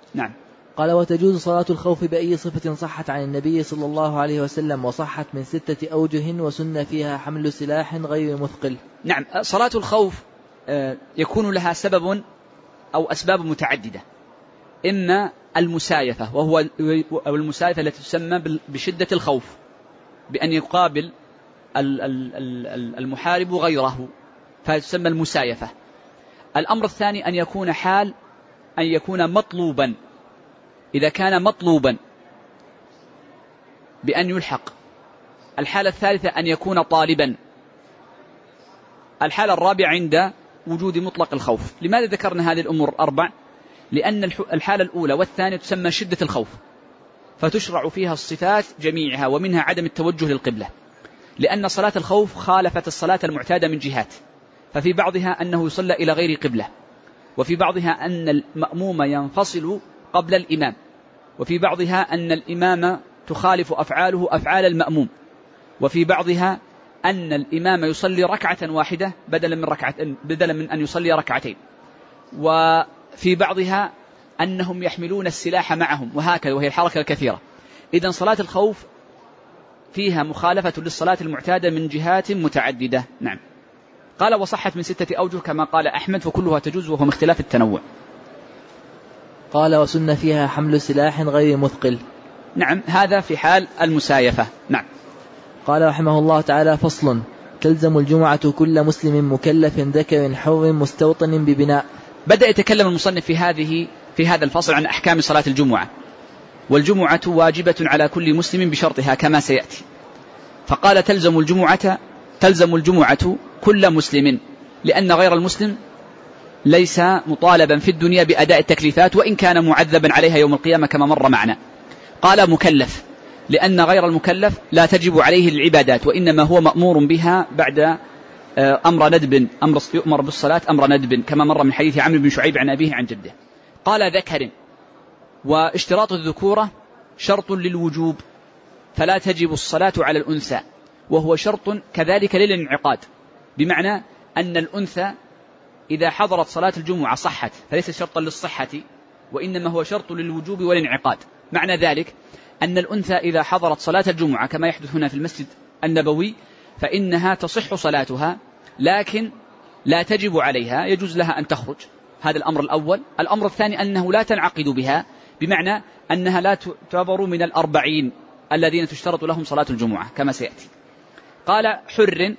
نعم. قال وتجوز صلاة الخوف بأي صفة صحت عن النبي صلى الله عليه وسلم وصحت من 6 أوجه وسن فيها حمل سلاح غير مثقل. نعم. صلاة الخوف يكون لها سبب أو أسباب متعددة، إما المسايفة وهو المسايفة التي تسمى بشدة الخوف بأن يقابل المحارب غيره فتسمى المسايفة. الأمر الثاني أن يكون حال أن يكون مطلوبا، إذا كان مطلوبا بأن يلحق. الحالة الثالثة أن يكون طالبا. الحالة الرابعة عند وجود مطلق الخوف. لماذا ذكرنا هذه الأمور 4؟ لأن الحالة الأولى والثانية تسمى شدة الخوف، فتشرع فيها الصفات جميعها ومنها عدم التوجه للقبلة، لأن صلاة الخوف خالفت الصلاة المعتادة من جهات، ففي بعضها أنه يصلى إلى غير قبلة، وفي بعضها أن المأموم ينفصل قبل الإمام، وفي بعضها أن الإمام تخالف أفعاله أفعال المأموم، وفي بعضها أن الإمام يصلي ركعة واحدة بدلا من أن يصلي ركعتين، وفي بعضها أنهم يحملون السلاح معهم، وهكذا، وهي الحركة الكثيرة. إذن صلاة الخوف فيها مخالفة للصلاة المعتادة من جهات متعددة. نعم. قال وصحت من 6 أوجه كما قال أحمد، فكلها تجوز وهو من اختلاف التنوع. قال وسن فيها حمل سلاح غير مثقل. نعم، هذا في حال المسايفة. نعم. قال رحمه الله تعالى فصل: تلزم الجمعة كل مسلم مكلف ذكر حر مستوطن ببناء. بدأ يتكلم المصنف في هذا الفصل عن أحكام صلاة الجمعة، والجمعة واجبة على كل مسلم بشرطها كما سيأتي. فقال تلزم الجمعة كل مسلم، لأن غير المسلم ليس مطالبا في الدنيا بأداء التكليفات وإن كان معذبا عليها يوم القيامة كما مر معنا. قال مكلف لأن غير المكلف لا تجب عليه العبادات، وإنما هو مأمور بها بعد أمر ندب، يؤمر بالصلاة أمر ندب كما مر من حديث عمرو بن شعيب عن أبيه عن جده. قال ذكر، واشتراط الذكورة شرط للوجوب، فلا تجب الصلاة على الأنثى، وهو شرط كذلك للانعقاد، بمعنى أن الأنثى إذا حضرت صلاة الجمعة صحت، فليس شرطا للصحة وإنما هو شرط للوجوب والانعقاد. معنى ذلك أن الأنثى إذا حضرت صلاة الجمعة كما يحدث هنا في المسجد النبوي فإنها تصح صلاتها، لكن لا تجب عليها، يجوز لها أن تخرج. هذا الأمر الأول. الأمر الثاني أنه لا تنعقد بها، بمعنى أنها لا تعتبر من 40 الذين تشترط لهم صلاة الجمعة كما سيأتي. قال حر،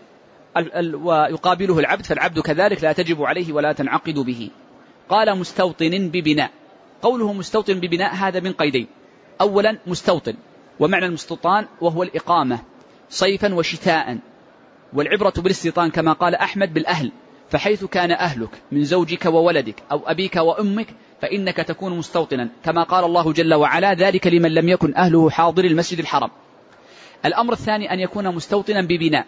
ويقابله العبد، فالعبد كذلك لا تجب عليه ولا تنعقد به. قال مستوطن ببناء. قوله مستوطن ببناء هذا من قيدين: أولا مستوطن، ومعنى المستوطان وهو الإقامة صيفا وشتاء، والعبرة بالاستيطان كما قال أحمد بالأهل، فحيث كان أهلك من زوجك وولدك أو أبيك وأمك فإنك تكون مستوطنا، كما قال الله جل وعلا: ذلك لمن لم يكن أهله حاضر المسجد الحرام. الأمر الثاني أن يكون مستوطنا ببناء.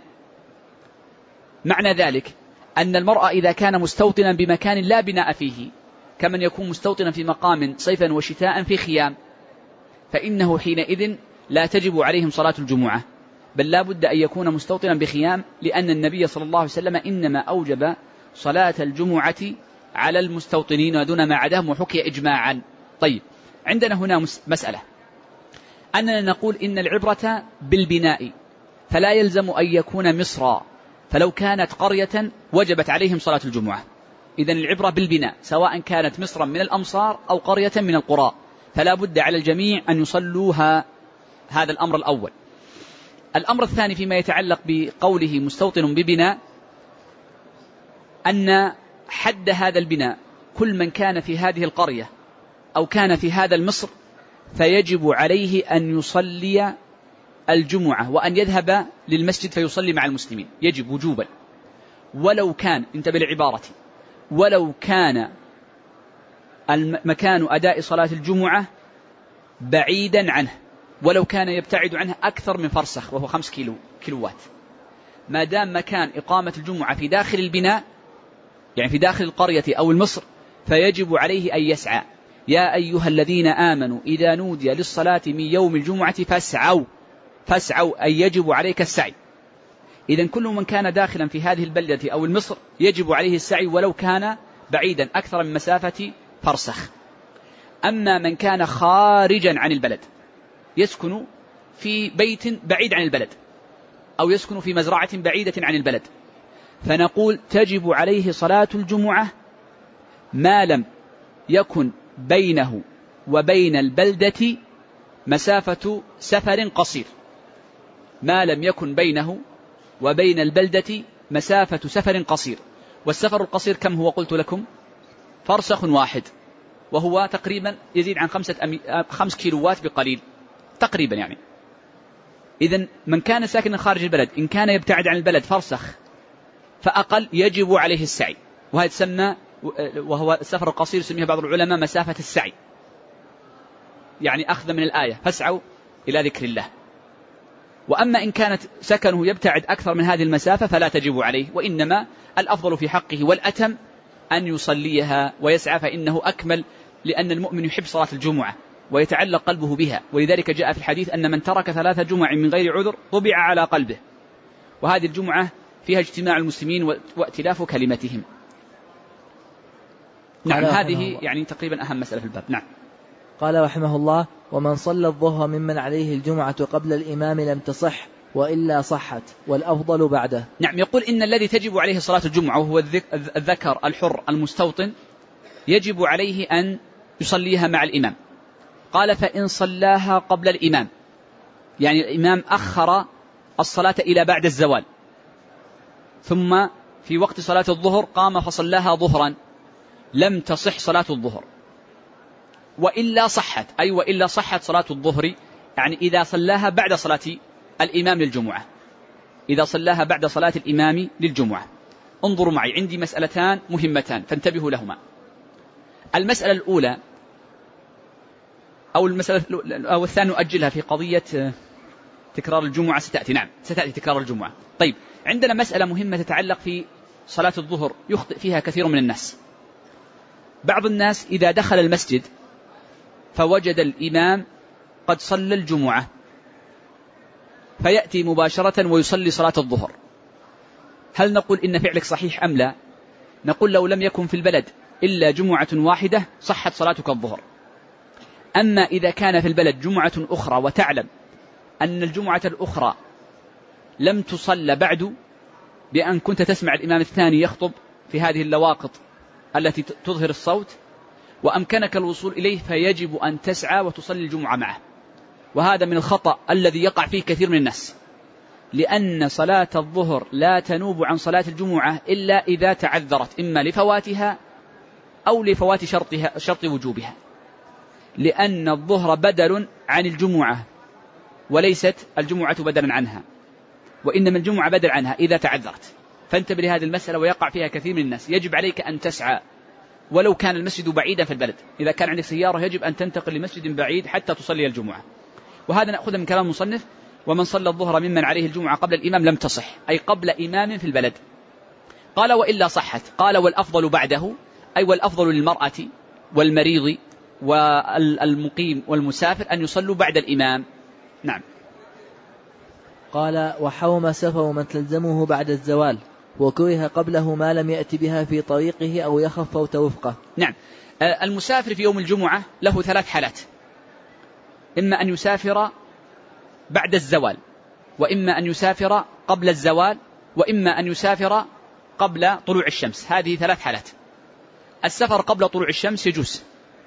معنى ذلك أن المرأة إذا كان مستوطنا بمكان لا بناء فيه، كمن يكون مستوطنا في مقام صيفا وشتاء في خيام، فإنه حينئذ لا تجب عليهم صلاة الجمعة، بل لا بد أن يكون مستوطنا بخيام، لأن النبي صلى الله عليه وسلم إنما أوجب صلاة الجمعة على المستوطنين ودون ما عداهم، وحكي إجماعا. طيب، عندنا هنا مسألة، أننا نقول إن العبرة بالبناء، فلا يلزم أن يكون مصرا، فلو كانت قرية وجبت عليهم صلاة الجمعة. إذن العبرة بالبناء، سواء كانت مصرا من الأمصار أو قرية من القرى، فلا بد على الجميع أن يصلوها. هذا الأمر الأول. الأمر الثاني فيما يتعلق بقوله مستوطن ببناء، أن حد هذا البناء كل من كان في هذه القرية أو كان في هذا المصر فيجب عليه أن يصلي الجمعة وأن يذهب للمسجد فيصلي مع المسلمين، يجب وجوبا، ولو كان، انتبه لعبارتي، ولو كان مكان أداء صلاة الجمعة بعيدا عنه، ولو كان يبتعد عنه أكثر من فرسخ وهو 5 كيلوات، ما دام مكان إقامة الجمعة في داخل البناء، يعني في داخل القرية أو المصر، فيجب عليه أن يسعى. يا أيها الذين آمنوا إذا نودي للصلاة من يوم الجمعة فاسعوا، أي يجب عليك السعي. إذن كل من كان داخلا في هذه البلدة أو المصر يجب عليه السعي ولو كان بعيدا أكثر من مسافة فرسخ. أما من كان خارجا عن البلد يسكن في بيت بعيد عن البلد أو يسكن في مزرعة بعيدة عن البلد، فنقول تجب عليه صلاة الجمعة ما لم يكن بينه وبين البلدة مسافة سفر قصير. ما لم يكن بينه وبين البلدة مسافة سفر قصير. والسفر القصير كم هو؟ قلت لكم فرسخ واحد، وهو تقريبا يزيد عن 5 كيلوات بقليل تقريبا يعني. إذن من كان ساكنا خارج البلد إن كان يبتعد عن البلد فرسخ فأقل يجب عليه السعي، وهذا تسمى، وهو السفر القصير يسميه بعض العلماء مسافة السعي، يعني أخذ من الآية فاسعوا إلى ذكر الله. وأما إن كانت سكنه يبتعد أكثر من هذه المسافة فلا تجب عليه، وإنما الأفضل في حقه والأتم أن يصليها ويسعى، فإنه أكمل، لأن المؤمن يحب صلاة الجمعة ويتعلق قلبه بها، ولذلك جاء في الحديث أن من ترك 3 جمع من غير عذر طبع على قلبه، وهذه الجمعة فيها اجتماع المسلمين وائتلاف كلمتهم. نعم، هذه يعني تقريبا أهم مسألة في الباب. نعم. قال رحمه الله: ومن صلى الظهر ممن عليه الجمعة قبل الإمام لم تصح وإلا صحت، والأفضل بعده. نعم، يقول إن الذي تجب عليه صلاة الجمعة وهو الذكر الحر المستوطن يجب عليه أن يصليها مع الإمام. قال: فإن صلاها قبل الإمام، يعني الإمام أخر الصلاة إلى بعد الزوال، ثم في وقت صلاة الظهر قام فصلاها ظهرا، لم تصح صلاة الظهر. وإلا صحت، أي وإلا صحت صلاة الظهر، يعني إذا صلاها بعد صلاة الإمام للجمعة، إذا صلاها بعد صلاة الإمام للجمعة. انظروا معي، عندي مسألتان مهمتان فانتبهوا لهما. المسألة الأولى أو الثانية نؤجلها في قضية تكرار الجمعة، ستأتي. نعم، ستأتي تكرار الجمعة. طيب، عندنا مسألة مهمة تتعلق في صلاة الظهر يخطئ فيها كثير من الناس. بعض الناس إذا دخل المسجد فوجد الإمام قد صلى الجمعة فيأتي مباشرة ويصلي صلاة الظهر، هل نقول إن فعلك صحيح أم لا؟ نقول لو لم يكن في البلد إلا جمعة واحدة صحت صلاتك الظهر. أما إذا كان في البلد جمعة أخرى وتعلم أن الجمعة الأخرى لم تصل بعد، بأن كنت تسمع الإمام الثاني يخطب في هذه اللواقط التي تظهر الصوت وأمكنك الوصول إليه، فيجب أن تسعى وتصلي الجمعة معه. وهذا من الخطأ الذي يقع فيه كثير من الناس، لأن صلاة الظهر لا تنوب عن صلاة الجمعة إلا إذا تعذرت، إما لفواتها أو لفوات شرط وجوبها، لأن الظهر بدل عن الجمعة وليست الجمعة بدلا عنها، وإنما الجمعة بدل عنها إذا تعذرت. فانتبه لهذه المسألة، ويقع فيها كثير من الناس. يجب عليك أن تسعى ولو كان المسجد بعيدا في البلد، إذا كان عندك سيارة يجب أن تنتقل لمسجد بعيد حتى تصلي الجمعة. وهذا نأخذ من كلام المصنف: ومن صلى الظهر ممن عليه الجمعة قبل الإمام لم تصح، أي قبل إمام في البلد. قال: وإلا صحت. قال: والأفضل بعده، أي والأفضل للمرأة والمريض والمقيم والمسافر أن يصلوا بعد الإمام. نعم. قال: وحوم سفر من تلزمه بعد الزوال، وكره قبله ما لم يأتي بها في طريقه أو يخف فوت وفقه. نعم. المسافر في يوم الجمعة له 3 حالات: إما أن يسافر بعد الزوال، وإما أن يسافر قبل الزوال، وإما أن يسافر قبل طلوع الشمس. هذه 3 حالات. السفر قبل طلوع الشمس يجوز،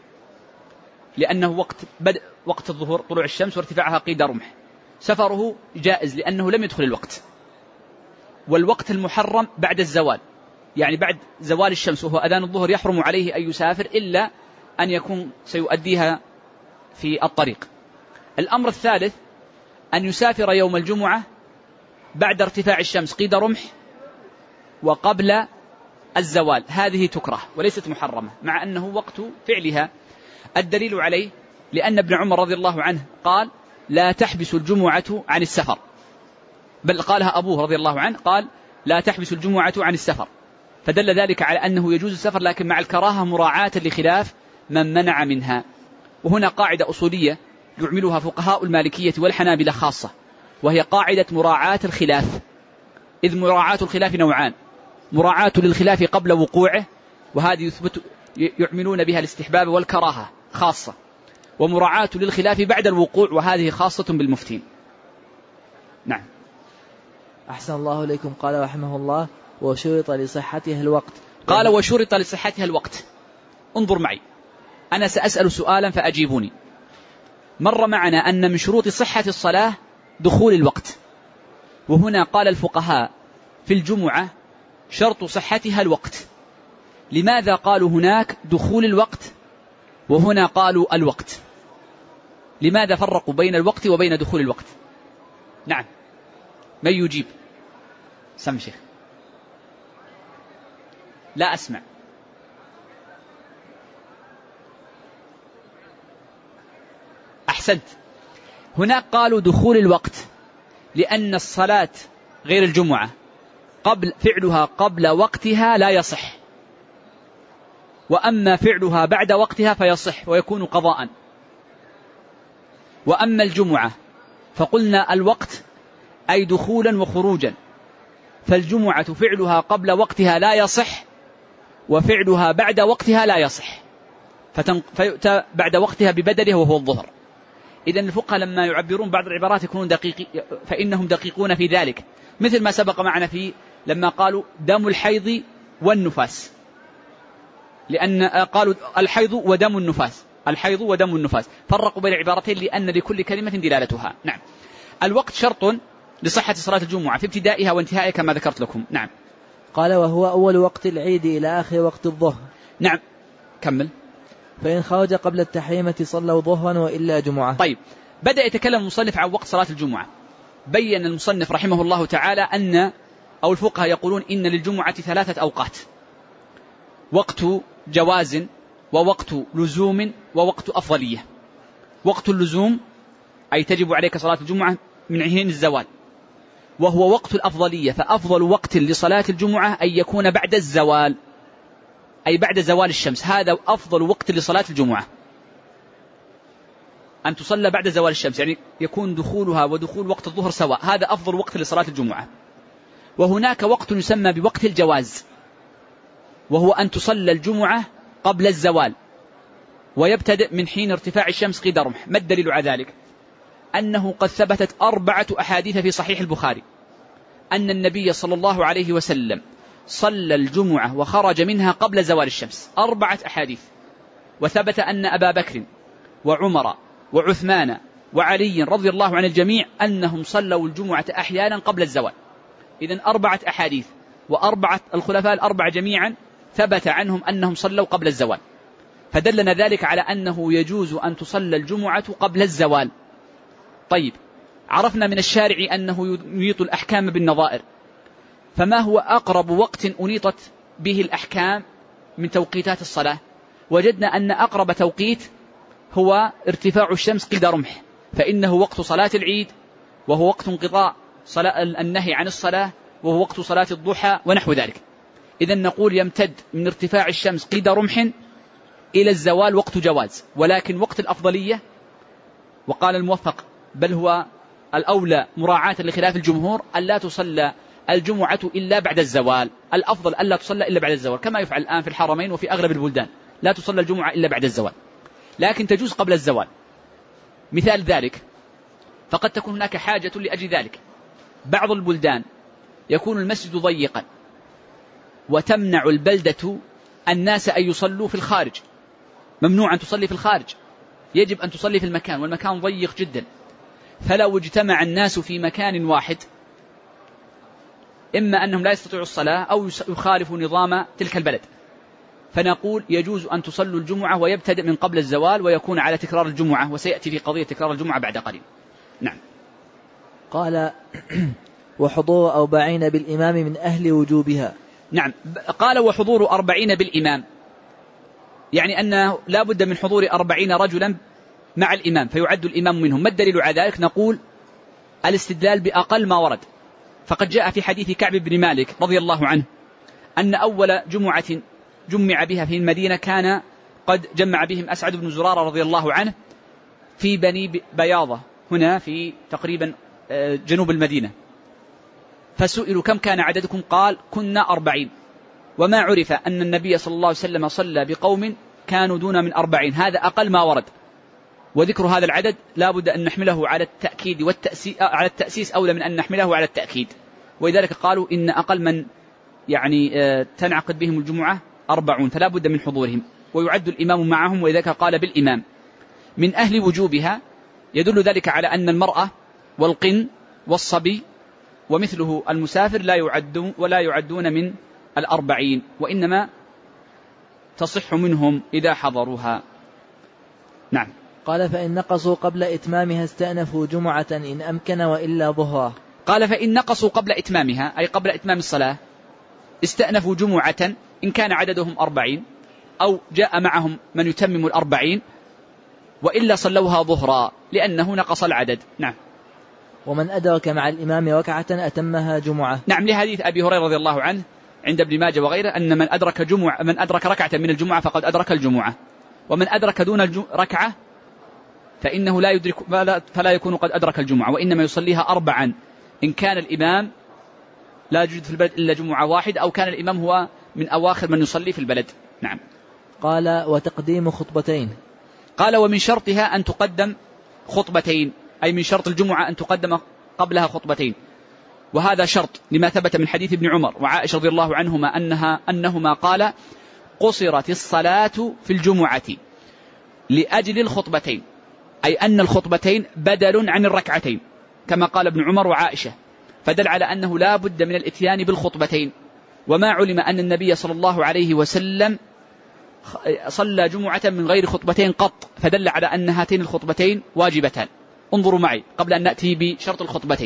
لأنه وقت الظهر طلوع الشمس وارتفاعها قيد رمح، سفره جائز لأنه لم يدخل الوقت. والوقت المحرم بعد الزوال، يعني بعد زوال الشمس وهو أذان الظهر يحرم عليه أن يسافر إلا أن يكون سيؤديها في الطريق. الأمر الثالث أن يسافر يوم الجمعة بعد ارتفاع الشمس قيد رمح وقبل الزوال، هذه تكره وليست محرمة، مع أنه وقت فعلها. الدليل عليه لأن ابن عمر رضي الله عنه قال: لا تحبس الجمعة عن السفر، بل قالها أبوه رضي الله عنه، قال: لا تحبس الجمعة عن السفر، فدل ذلك على أنه يجوز السفر لكن مع الكراهة مراعاة لخلاف من منع منها. وهنا قاعدة أصولية يعملها فقهاء المالكية والحنابلة خاصة، وهي قاعدة مراعاة الخلاف، إذ مراعاة الخلاف نوعان: مراعاة للخلاف قبل وقوعه، وهذه يعملون بها الاستحباب والكراهة، خاصة، ومراعاة للخلاف بعد الوقوع، وهذه خاصة بالمفتين. نعم. أحسن الله إليكم. قال رحمه الله: وشرط لصحتها الوقت. قال: وشرط لصحتها الوقت. انظر معي، أنا سأسأل سؤالا فأجيبوني. مر معنا أن من شروط صحة الصلاة دخول الوقت، وهنا قال الفقهاء في الجمعة شرط صحتها الوقت. لماذا قالوا هناك دخول الوقت وهنا قالوا الوقت؟ لماذا فرقوا بين الوقت وبين دخول الوقت؟ نعم، من يجيب؟ سم شيخ. لا أسمع. أحسنت. هناك قالوا دخول الوقت لأن الصلاة غير الجمعة فعلها قبل وقتها لا يصح، وأما فعلها بعد وقتها فيصح ويكون قضاء. وأما الجمعة فقلنا الوقت أي دخولا وخروجا، فالجمعة فعلها قبل وقتها لا يصح، وفعلها بعد وقتها لا يصح، فيؤتى بعد وقتها ببدله وهو الظهر. إذن الفقهاء لما يعبرون بعض العبارات يكونون فإنهم دقيقون في ذلك، مثل ما سبق معنا لما قالوا دم الحيض والنفاس، لأن قالوا الحيض ودم النفاس، الحيض ودم النفاس، فرقوا بين العبارتين لأن لكل كلمة دلالتها. نعم. الوقت شرط لصحة صلاة الجمعة في ابتدائها وانتهائها كما ذكرت لكم. نعم. قال: وهو أول وقت العيد إلى آخر وقت الظهر. نعم، كمل. فإن خرج قبل التحريمة صلوا ظهرا وإلا جمعة. طيب، بدأ يتكلم المصنف عن وقت صلاة الجمعة. بين المصنف رحمه الله تعالى أو الفقهاء يقولون إن للجمعة 3 أوقات: وقت جواز، ووقت لزوم، ووقت أفضلية. وقت اللزوم أي تجب عليك صلاة الجمعة من حين الزوال، وهو وقت الأفضلية، فأفضل وقت لصلاة الجمعة أن يكون بعد الزوال، أي بعد زوال الشمس، هذا أفضل وقت لصلاة الجمعة، أن تصلى بعد زوال الشمس، يعني يكون دخولها ودخول وقت الظهر سواء، هذا أفضل وقت لصلاة الجمعة. وهناك وقت يسمى بوقت الجواز، وهو أن تصلى الجمعة قبل الزوال، ويبتدئ من حين ارتفاع الشمس قيد رمح. ما الدليل على ذلك؟ أنه قد ثبتت 4 أحاديث في صحيح البخاري أن النبي صلى الله عليه وسلم صلى الجمعة وخرج منها قبل زوال الشمس، 4 أحاديث. وثبت أن أبا بكر وعمر وعثمان وعلي رضي الله عن الجميع أنهم صلوا الجمعة أحيانا قبل الزوال. إذن 4 أحاديث، و4 الخلفاء ال4 جميعا ثبت عنهم أنهم صلوا قبل الزوال، فدلنا ذلك على أنه يجوز أن تصلى الجمعة قبل الزوال. طيب، عرفنا من الشارع أنه ينيط الأحكام بالنظائر، فما هو أقرب وقت أنيطت به الأحكام من توقيتات الصلاة؟ وجدنا أن أقرب توقيت هو ارتفاع الشمس قيد رمح، فإنه وقت صلاة العيد، وهو وقت انقضاء النهي عن الصلاة، وهو وقت صلاة الضحى ونحو ذلك. إذن نقول يمتد من ارتفاع الشمس قيد رمح إلى الزوال وقت جواز، ولكن وقت الأفضلية، وقال الموفق بل هو الأولى مراعاة لخلاف الجمهور، ألا تصلى الجمعة إلا بعد الزوال، الأفضل ألا تصلى إلا بعد الزوال، كما يفعل الآن في الحرمين وفي أغلب البلدان، لا تصلى الجمعة إلا بعد الزوال، لكن تجوز قبل الزوال. مثال ذلك، فقد تكون هناك حاجة لأجل ذلك. بعض البلدان يكون المسجد ضيقا، وتمنع البلدة الناس أن يصلوا في الخارج، ممنوع أن تصلي في الخارج، يجب أن تصلي في المكان، والمكان ضيق جدا. فلو اجتمع الناس في مكان واحد، إما أنهم لا يستطيعوا الصلاة أو يخالفوا نظام تلك البلد، فنقول يجوز أن تصلوا الجمعة ويبتدئ من قبل الزوال، ويكون على تكرار الجمعة، وسيأتي في قضية تكرار الجمعة بعد قليل. نعم. قال: وحضور 40 بالإمام من أهل وجوبها. نعم، قال: وحضور 40 بالإمام، يعني أنه لا بد من حضور 40 رجلا مع الإمام، فيعد الإمام منهم. ما الدليل على ذلك؟ نقول الاستدلال بأقل ما ورد، فقد جاء في حديث كعب بن مالك رضي الله عنه أن أول جمعة جمع بها في المدينة كان قد جمع بهم أسعد بن زرارة رضي الله عنه في بني بياضة، هنا في تقريبا جنوب المدينة، فسئلوا كم كان عددكم؟ قال: كنا 40. وما عرف أن النبي صلى الله عليه وسلم صلى بقوم كانوا دون من 40. هذا أقل ما ورد، وذكر هذا العدد لا بد أن نحمله على التأكيد على التأسيس أولى من أن نحمله على التأكيد. ولذلك قالوا إن أقل من تنعقد بهم الجمعة 40، فلا بد من حضورهم، ويعد الإمام معهم، ولذلك قال بالإمام. من أهل وجوبها يدل ذلك على أن المرأة والقن والصبي ومثله المسافر ولا يعدون من 40، وإنما تصح منهم إذا حضروها. نعم. قال فإن نقصوا قبل إتمامها استأنفوا جمعة إن أمكن وإلا ظهرا. قال فإن نقصوا قبل إتمامها أي قبل إتمام الصلاة استأنفوا جمعة إن كان عددهم 40 أو جاء معهم من يتمم 40، وإلا صلوها ظهرا لأنه نقص العدد. نعم. ومن أدرك مع الإمام ركعة أتمها جمعة. نعم، لحديث أبي هريرة رضي الله عنه عند ابن ماجه وغيره أن من أدرك ركعة من الجمعة فقد أدرك الجمعة، ومن أدرك دون ركعة فإنه لا يدرك فلا يكون قد أدرك الجمعة، وإنما يصليها 4 إن كان الإمام لا يوجد في البلد إلا جمعة واحد، أو كان الإمام هو من أواخر من يصلي في البلد. نعم. قال وتقديم خطبتين. قال ومن شرطها أن تقدم خطبتين، أي من شرط الجمعة أن تقدم قبلها خطبتين، وهذا شرط لما ثبت من حديث ابن عمر وعائشة رضي الله عنهما أنهما قال قصرت الصلاة في الجمعة لأجل الخطبتين، أي أن الخطبتين بدل عن الركعتين كما قال ابن عمر وعائشة، فدل على أنه لا بد من الإتيان بالخطبتين. وما علم أن النبي صلى الله عليه وسلم صلى جمعة من غير خطبتين قط، فدل على أن هاتين الخطبتين واجبتان. انظروا معي قبل أن نأتي بشرط الخطبتين.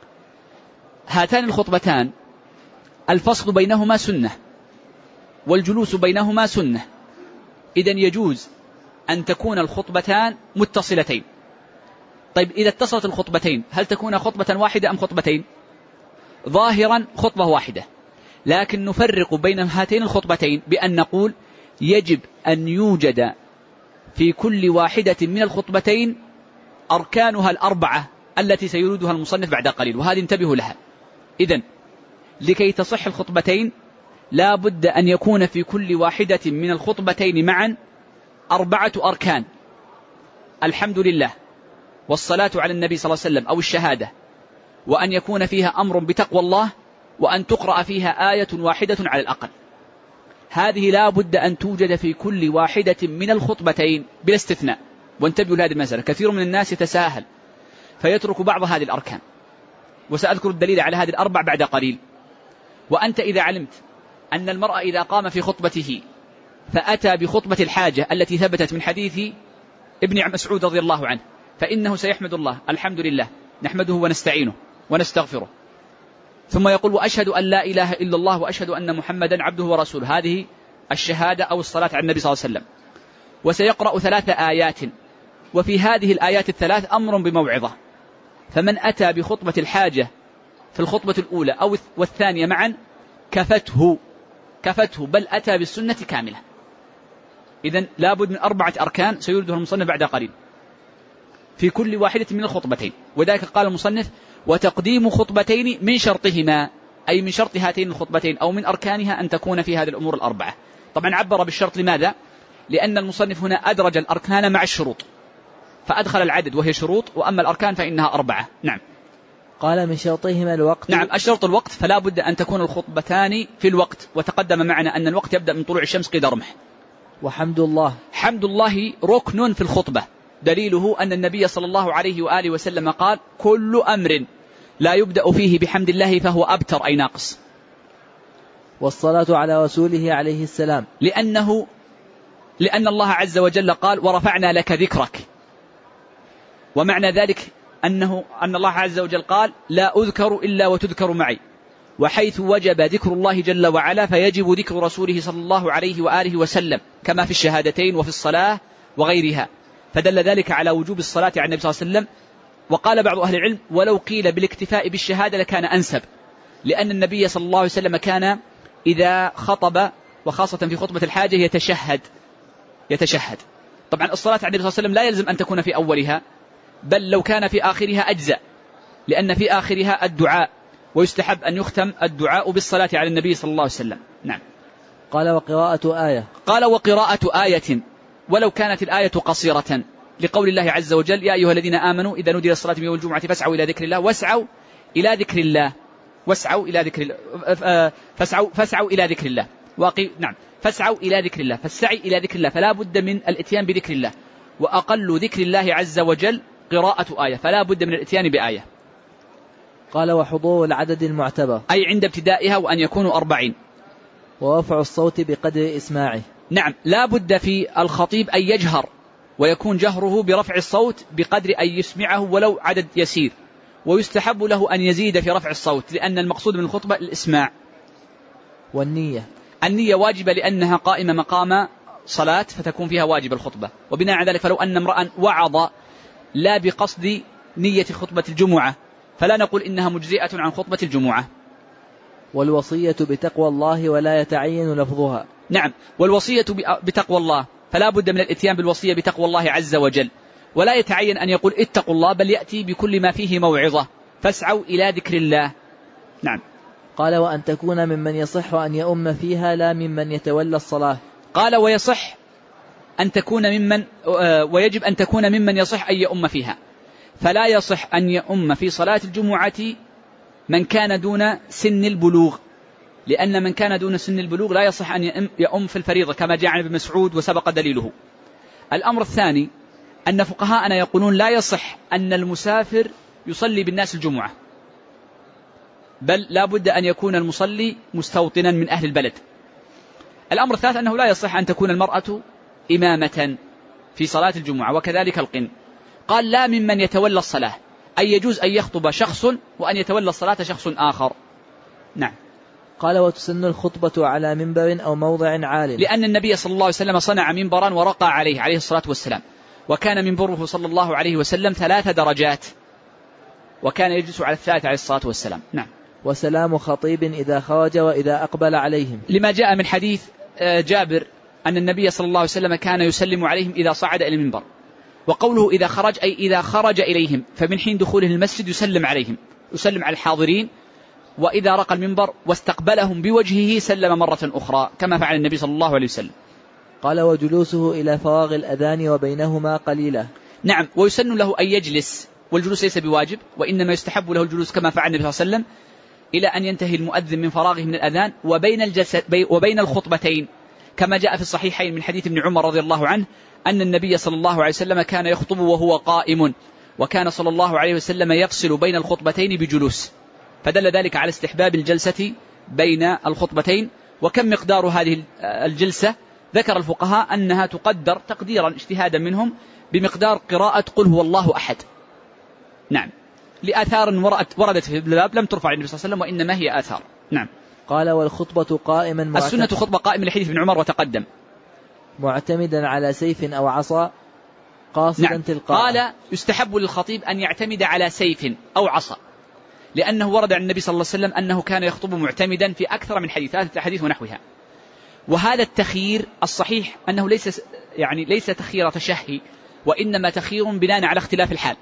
هاتان الخطبتان الفصل بينهما سنة والجلوس بينهما سنة، إذن يجوز أن تكون الخطبتان متصلتين. طيب إذا اتصلت الخطبتين هل تكون خطبة واحدة أم خطبتين؟ ظاهرا خطبة واحدة، لكن نفرق بين هاتين الخطبتين بأن نقول يجب أن يوجد في كل واحدة من الخطبتين أركانها 4 التي سيريدها المصنف بعد قليل، وهذه انتبهوا لها. إذن لكي تصح الخطبتين لا بد أن يكون في كل واحدة من الخطبتين معا 4 أركان: الحمد لله، والصلاة على النبي صلى الله عليه وسلم أو الشهادة، وأن يكون فيها أمر بتقوى الله، وأن تقرأ فيها آية واحدة على الأقل. هذه لا بد أن توجد في كل واحدة من الخطبتين بلا استثناء. وانتبهوا لهذه المسألة، كثير من الناس يتساهل فيترك بعض هذه الأركان، وسأذكر الدليل على هذه ال4 بعد قليل. وأنت إذا علمت أن المرأة إذا قام في خطبته فأتى بخطبة الحاجة التي ثبتت من حديث ابن مسعود رضي الله عنه، فإنه سيحمد الله، الحمد لله نحمده ونستعينه ونستغفره، ثم يقول وأشهد أن لا إله إلا الله وأشهد أن محمدا عبده ورسوله، هذه الشهادة أو الصلاة على النبي صلى الله عليه وسلم. وسيقرأ 3 آيات، وفي هذه الآيات ال3 أمر بموعظة، فمن أتى بخطبة الحاجة في الخطبة الأولى أو والثانية معا كفته، بل أتى بالسنة كاملة. إذن لابد من 4 أركان سيردها المصنف بعد قليل في كل واحدة من الخطبتين. وذلك قال المصنف وتقديم خطبتين من شرطهما، أي من شرط هاتين الخطبتين أو من أركانها أن تكون في هذه الأمور ال4. طبعا عبر بالشرط، لماذا؟ لأن المصنف هنا أدرج الأركان مع الشروط، فأدخل العدد وهي شروط، وأما الأركان فإنها 4. نعم. قال من شرطهما الوقت. نعم، الشرط الوقت، فلا بد أن تكون الخطبتان في الوقت، وتقدم معنا أن الوقت يبدأ من طلوع الشمس قيد رمح. وحمد الله، حمد الله ركن في الخطبة، دليله أن النبي صلى الله عليه وآله وسلم قال كل أمر لا يبدأ فيه بحمد الله فهو أبتر أي ناقص. والصلاة على رسوله عليه السلام، لأن الله عز وجل قال ورفعنا لك ذكرك، ومعنى ذلك أن الله عز وجل قال لا أذكر إلا وتذكر معي، وحيث وجب ذكر الله جل وعلا فيجب ذكر رسوله صلى الله عليه وآله وسلم كما في الشهادتين وفي الصلاة وغيرها، فدل ذلك على وجوب الصلاة على النبي صلى الله عليه وسلم. وقال بعض أهل العلم ولو قيل بالاكتفاء بالشهادة لكان أنسب، لأن النبي صلى الله عليه وسلم كان إذا خطب وخاصة في خطبة الحاجة يتشهد. طبعا الصلاة على النبي صلى الله عليه وسلم لا يلزم أن تكون في أولها، بل لو كان في آخرها أجزاء، لأن في آخرها الدعاء، ويستحب أن يختم الدعاء بالصلاة على النبي صلى الله عليه وسلم. نعم. قال وقراءة آية. قال وقراءة آية ولو كانت الآية قصيرة، لقول الله عز وجل يا أيها الذين آمنوا إذا نودي للصلاة من يوم الجمعة فاسعوا إلى ذكر الله واسعوا إلى ذكر الله واسعوا إلى ذكر الله فاسعوا إلى ذكر الله نعم فاسعوا إلى ذكر الله، فالسعي إلى ذكر الله فلا بد من الإتيان بذكر الله، وأقل ذكر الله عز وجل قراءة آية، فلا بد من الإتيان بآية. قال وحضور العدد المعتبر أي عند ابتدائها وأن يكونوا 40. ورفع الصوت بقدر إسماعه. نعم لا بد في الخطيب أن يجهر، ويكون جهره برفع الصوت بقدر أن يسمعه ولو عدد يسير، ويستحب له أن يزيد في رفع الصوت لأن المقصود من الخطبة الإسماع. والنية. النية واجبة لأنها قائمة مقام صلاة فتكون فيها واجب الخطبة، وبناء على ذلك فلو أن امرأ وعظ لا بقصد نية خطبة الجمعة فلا نقول إنها مجزئة عن خطبة الجمعة. والوصية بتقوى الله ولا يتعين لفظها. نعم والوصية بتقوى الله، فلا بد من الاتيان بالوصية بتقوى الله عز وجل، ولا يتعين أن يقول اتقوا الله، بل يأتي بكل ما فيه موعظة، فاسعوا إلى ذكر الله. نعم. قال وأن تكون ممن يصح أن يؤم فيها لا ممن يتولى الصلاة. قال ويصح أن تكون ممن ويجب أن تكون ممن يصح أن يؤم فيها، فلا يصح أن يؤم في صلاة الجمعة من كان دون سن البلوغ، لأن من كان دون سن البلوغ لا يصح أن يؤم في الفريضة كما جاء عن ابن مسعود وسبق دليله. الأمر الثاني أن فقهاءنا يقولون لا يصح أن المسافر يصلي بالناس الجمعة، بل لا بد أن يكون المصلي مستوطنا من أهل البلد. الأمر الثالث أنه لا يصح أن تكون المرأة إمامة في صلاة الجمعة، وكذلك القن. قال لا ممن يتولى الصلاة، أي يجوز أن يخطب شخص وأن يتولى الصلاة شخص آخر. نعم. قال وتسن الخطبة على منبر أو موضع عال، لأن النبي صلى الله عليه وسلم صنع منبرا ورقى عليه الصلاة والسلام، وكان منبره صلى الله عليه وسلم 3 درجات، وكان يجلس على الثالث عليه الصلاة والسلام. نعم. وسلام خطيب إذا خرج وإذا أقبل عليهم، لما جاء من حديث جابر أن النبي صلى الله عليه وسلم كان يسلم عليهم إذا صعد إلى المنبر، وقوله إذا خرج أي إذا خرج إليهم، فمن حين دخوله المسجد يسلم عليهم، يسلم على الحاضرين، وإذا رقى المنبر واستقبلهم بوجهه سلم مرة أخرى كما فعل النبي صلى الله عليه وسلم. قال وجلوسه إلى فراغ الأذان وبينهما قليلة. نعم ويسن له أن يجلس، والجلوس ليس بواجب، وإنما يستحب له الجلوس كما فعل النبي صلى الله عليه وسلم إلى أن ينتهي المؤذن من فراغه من الأذان وبين الخطبتين، كما جاء في الصحيحين من حديث ابن عمر رضي الله عنه أن النبي صلى الله عليه وسلم كان يخطب وهو قائم، وكان صلى الله عليه وسلم يفصل بين الخطبتين بجلوس، فدل ذلك على استحباب الجلسة بين الخطبتين. وكم مقدار هذه الجلسة؟ ذكر الفقهاء أنها تقدر تقديرا اجتهادا منهم بمقدار قراءة قل هو الله أحد. نعم لآثار وردت في الباب لم ترفع النبي صلى الله عليه وسلم، وإنما هي آثار. نعم. قال والخطبة قائما السنة خطبة قائمة لحديث ابن عمر وتقدم، معتمدا على سيف أو عصا قاصدا. نعم. تلقاء. قال يستحب للخطيب أن يعتمد على سيف أو عصا، لأنه ورد عن النبي صلى الله عليه وسلم أنه كان يخطب معتمدا في أكثر من حديث، 3 أحاديث ونحوها. وهذا التخيير الصحيح أنه ليس تخيير تشهي، وإنما تخيير بناء على اختلاف الحال،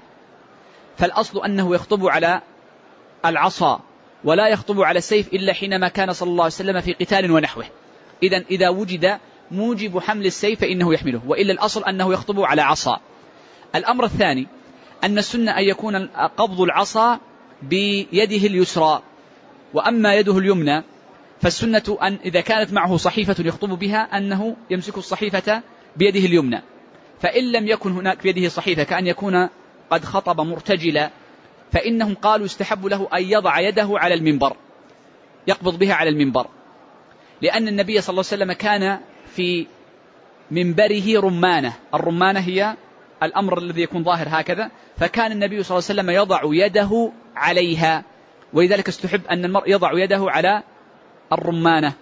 فالأصل أنه يخطب على العصا ولا يخطب على السيف إلا حينما كان صلى الله عليه وسلم في قتال ونحوه، إذا وجد موجب حمل السيف فإنه يحمله، وإلا الأصل أنه يخطب على عصا. الأمر الثاني أن السنة أن يكون قبض العصا بيده اليسرى، وأما يده اليمنى فالسنة أن إذا كانت معه صحيفة يخطب بها أنه يمسك الصحيفة بيده اليمنى، فإن لم يكن هناك بيده صحيفة كأن يكون قد خطب مرتجلا فإنهم قالوا يستحب له أن يضع يده على المنبر يقبض بها على المنبر، لأن النبي صلى الله عليه وسلم كان في منبره رمانة، الرمانة هي الأمر الذي يكون ظاهر هكذا، فكان النبي صلى الله عليه وسلم يضع يده عليها، ولذلك استحب أن المرء يضع يده على الرمانة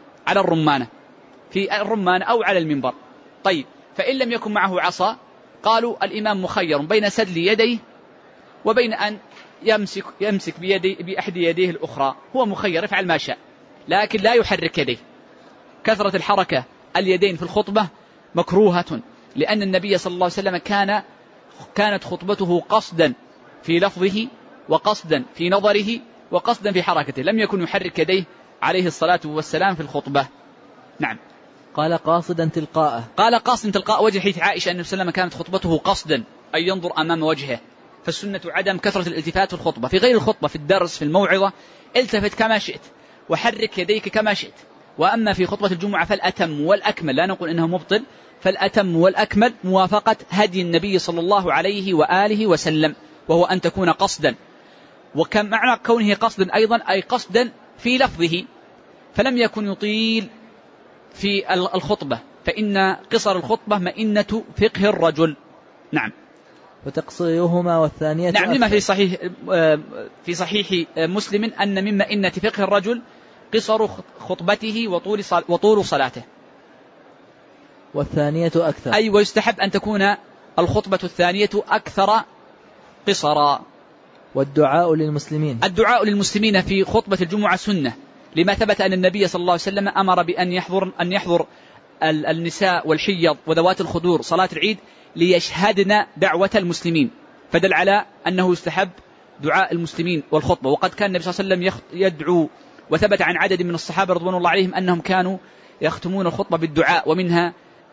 في الرمانة أو على المنبر. طيب فإن لم يكن معه عصا قالوا الإمام مخير بين سدل يديه وبين أن يمسك بأحد يديه الأخرى، هو مخير يفعل ما شاء، لكن لا يحرك يديه. كثرة الحركة اليدين في الخطبة مكروهة، لأن النبي صلى الله عليه وسلم كانت خطبته قصدا في لفظه وقصدا في نظره وقصدا في حركته، لم يكن يحرك يديه عليه الصلاة والسلام في الخطبة. نعم. قال قاصدا تلقاءه. قال قاصدا تلقاء وجه حديث عائشة أن النبي كانت خطبته قصدا أي ينظر أمام وجهه، فالسنة عدم كثرة الالتفات في الخطبة. في غير الخطبة في الدرس في الموعظة التفت كما شئت وحرك يديك كما شئت، وأما في خطبة الجمعة فالأتم والأكمل، لا نقول إنه مبطل، فالأتم والأكمل موافقة هدي النبي صلى الله عليه وآله وسلم، وهو أن تكون قصدا. وكم معنى كونه قصدا أيضا أي قصدا في لفظه، فلم يكن يطيل في الخطبة، فإن قصر الخطبة مئنة فقه الرجل. نعم. وتقصيرهما والثانية نعم، لما في صحيح مسلم أن من مئنة فقه الرجل قصر خطبته وطول صلاته. والثانية أكثر، أي ويستحب أن تكون الخطبة الثانية أكثر قصرا. والدعاء للمسلمين، الدعاء للمسلمين في خطبة الجمعة سنة، لما ثبت أن النبي صلى الله عليه وسلم أمر بأن يحضر النساء والحيض وذوات الخدور صلاة العيد ليشهدن دعوة المسلمين، فدل على أنه يستحب دعاء المسلمين والخطبة. وقد كان النبي صلى الله عليه وسلم يدعو، وثبت عن عدد من الصحابة رضوان الله عليهم أنهم كانوا يختمون الخطبة بالدعاء، ومنها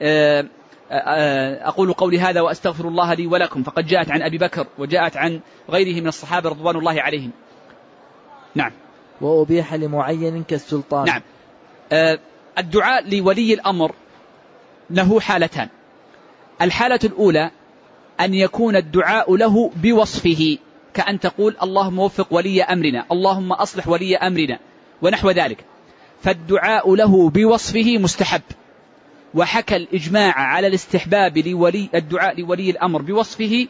أقول قولي هذا وأستغفر الله لي ولكم، فقد جاءت عن أبي بكر وجاءت عن غيره من الصحابة رضوان الله عليهم. نعم. وأبيح لمعين كالسلطان. نعم. الدعاء لولي الأمر له حالتان. الحالة الأولى أن يكون الدعاء له بوصفه، كأن تقول اللهم وفق ولي أمرنا، اللهم أصلح ولي أمرنا، ونحو ذلك، فالدعاء له بوصفه مستحب. وحكى الإجماع على الاستحباب الدعاء لولي الأمر بوصفه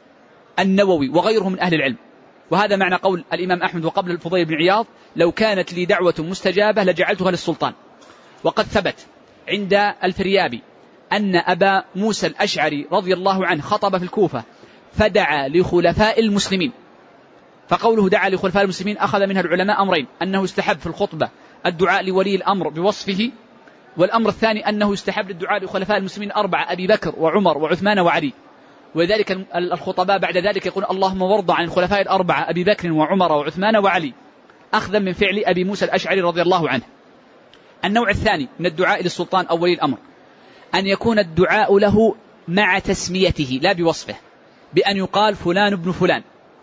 النووي وغيره من أهل العلم، وهذا معنى قول الإمام أحمد وقبل الفضيل بن عياض لو كانت لي دعوة مستجابة لجعلتها للسلطان. وقد ثبت عند الفريابي أن أبا موسى الأشعري رضي الله عنه خطب في الكوفة فدعا لخلفاء المسلمين، فقوله دعا لخلفاء المسلمين أخذ منها العلماء أمرين: أنه يستحب في الخطبة الدعاء لولي الأمر بوصفه، والأمر الثاني أنه يستحب للدعاء لخلفاء المسلمين 4، أبي بكر وعمر وعثمان وعلي. ولذلك الخطباء بعد ذلك يقول اللهم وارض عن الخلفاء 4، أبي بكر وعمر وعثمان وعلي، أخذا من فعل أبي موسى الأشعري رضي الله عنه. النوع الثاني من الدعاء للسلطان أو ولي الأمر أن يكون الدعاء له مع تسميته لا بوصفه، بأن يقال فلان ابن فلان،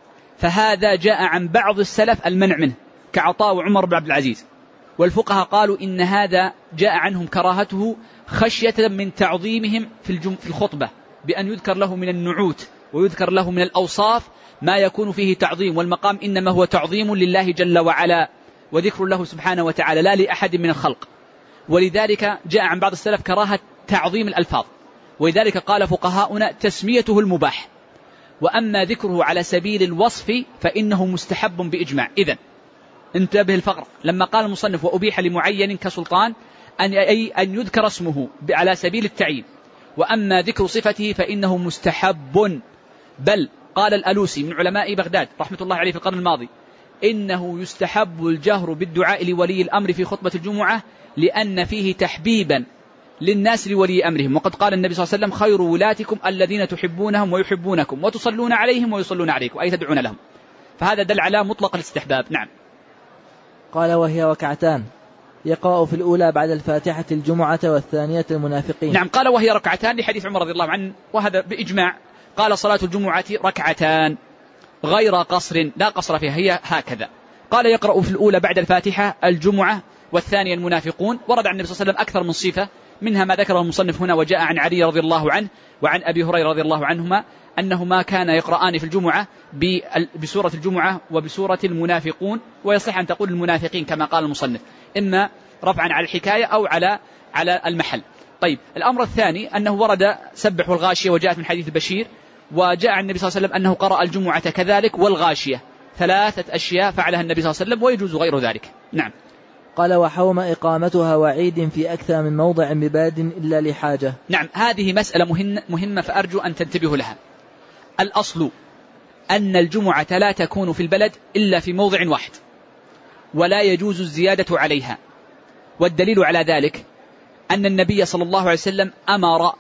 فهذا جاء عن بعض السلف المنع منه كعطاء وعمر بن عبد العزيز، والفقهاء قالوا إن هذا جاء عنهم كراهته خشية من تعظيمهم في الخطبة، بأن يذكر له من النعوت ويذكر له من الأوصاف ما يكون فيه تعظيم، والمقام إنما هو تعظيم لله جل وعلا وذكر له سبحانه وتعالى لا لأحد من الخلق. ولذلك جاء عن بعض السلف كراهة تعظيم الألفاظ، ولذلك قال فقهاؤنا تسميته المباح، وأما ذكره على سبيل الوصف فإنه مستحب بإجماع. إذن انتبه الفقر لما قال المصنف وأبيح لمعين كسلطان أن يذكر اسمه على سبيل التعيين، وأما ذكر صفته فإنه مستحب. بل قال الألوسي من علماء بغداد رحمة الله عليه في القرن الماضي إنه يستحب الجهر بالدعاء لولي الأمر في خطبة الجمعة لأن فيه تحبيبا للناس لولي أمرهم، وقد قال النبي صلى الله عليه وسلم خير ولاتكم الذين تحبونهم ويحبونكم وتصلون عليهم ويصلون عليكم، أي تدعون لهم، فهذا دل على مطلق الاستحباب. نعم. قال وهي ركعتان يقرأ في الأولى بعد الفاتحة الجمعة والثانية المنافقين. نعم، قال وهي ركعتان لحديث عمر رضي الله عنه، وهذا بإجماع. قال صلاة الجمعة ركعتان غير قصر، لا قصر فيها، هي هكذا. قال يقرأ في الأولى بعد الفاتحة الجمعة والثانية المنافقون. ورد عن النبي صلى الله عليه وسلم أكثر من صفة، منها ما ذكره المصنف هنا وجاء عن علي رضي الله عنه وعن أبي هريرة رضي الله عنهما أنهما كان يقرآن في الجمعة بسورة الجمعة وبسورة المنافقون، ويصح أن تقول المنافقين كما قال المصنف، إما رفعا على الحكاية أو على المحل. طيب، الأمر الثاني أنه ورد سبح والغاشية وجاءت من حديث بشير، وجاء عن النبي صلى الله عليه وسلم أنه قرأ الجمعة كذلك والغاشية، 3 أشياء فعلها النبي صلى الله عليه وسلم ويجوز غير ذلك. نعم. قال وحوم إقامتها وعيد في أكثر من موضع بباد إلا لحاجة. نعم، هذه مسألة مهمة فأرجو أن تنتبهوا لها. الأصل أن الجمعة لا تكون في البلد إلا في موضع واحد، ولا يجوز الزيادة عليها، والدليل على ذلك أن النبي صلى الله عليه وسلم أمر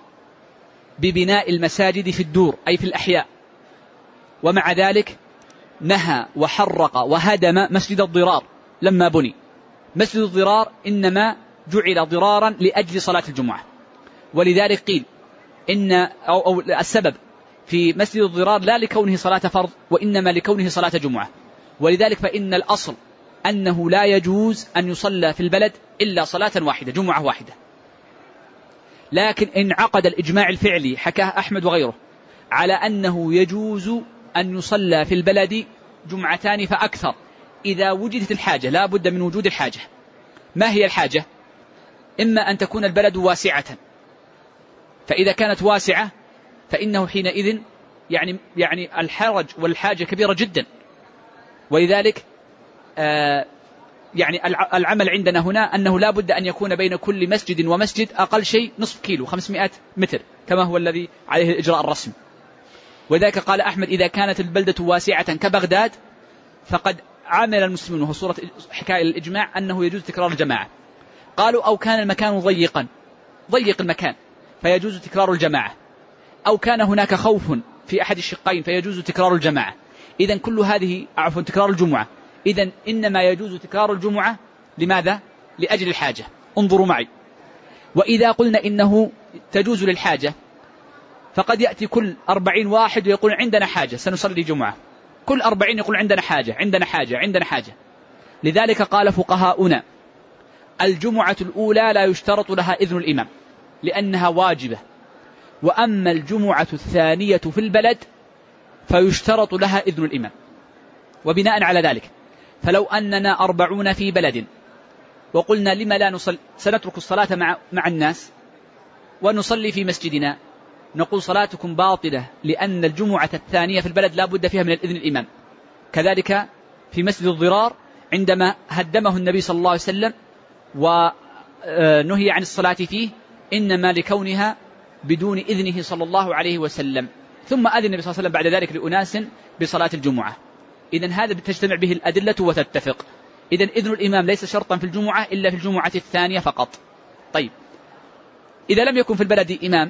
ببناء المساجد في الدور أي في الأحياء، ومع ذلك نهى وحرق وهدم مسجد الضرار لما بني. مسجد الضرار إنما جعل ضرارا لأجل صلاة الجمعة. ولذلك قيل إن أو السبب في مسجد الضرار لا لكونه صلاة فرض وإنما لكونه صلاة جمعة. ولذلك فإن الأصل أنه لا يجوز أن يصلى في البلد إلا صلاة واحدة، جمعة واحدة. لكن إن عقد الإجماع الفعلي حكاه أحمد وغيره على أنه يجوز أن يصلى في البلد جمعتان فأكثر إذا وجدت الحاجة، لا بد من وجود الحاجة. ما هي الحاجة؟ إما أن تكون البلد واسعة، فإذا كانت واسعة فإنه حينئذ يعني الحرج والحاجة كبيرة جدا. ولذلك يعني العمل عندنا هنا أنه لا بد أن يكون بين كل مسجد ومسجد أقل شيء نصف كيلو 500 متر كما هو الذي عليه الإجراء الرسمي. ولذلك قال أحمد إذا كانت البلدة واسعة كبغداد فقد عامل المسلمون، وهو صورة حكاية الإجماع أنه يجوز تكرار الجماعة. قالوا أو كان المكان ضيق المكان فيجوز تكرار الجماعة، أو كان هناك خوف في أحد الشقين فيجوز تكرار الجماعة. إذن كل هذه تكرار الجمعة، إذن إنما يجوز تكرار الجمعة لماذا؟ لأجل الحاجة. انظروا معي، وإذا قلنا إنه تجوز للحاجة فقد يأتي كل 40 واحد ويقول عندنا حاجة سنصلي جمعة، كل 40 يقول عندنا حاجة. لذلك قال فقهاؤنا الجمعة الأولى لا يشترط لها إذن الإمام لأنها واجبة، وأما الجمعة الثانية في البلد فيشترط لها إذن الإمام. وبناء على ذلك فلو أننا 40 في بلد وقلنا لما لا نصلي، سنترك الصلاة مع الناس ونصلي في مسجدنا، نقول صلاتكم باطلة لأن الجمعة الثانية في البلد لا بد فيها من الإذن الإمام. كذلك في مسجد الضرار عندما هدمه النبي صلى الله عليه وسلم ونهي عن الصلاة فيه إنما لكونها بدون إذنه صلى الله عليه وسلم، ثم أذن النبي صلى الله عليه وسلم بعد ذلك لأناس بصلاة الجمعة. إذن هذا تجتمع به الأدلة وتتفق. إذن إذن الإمام ليس شرطا في الجمعة إلا في الجمعة الثانية فقط. طيب إذا لم يكن في البلد إمام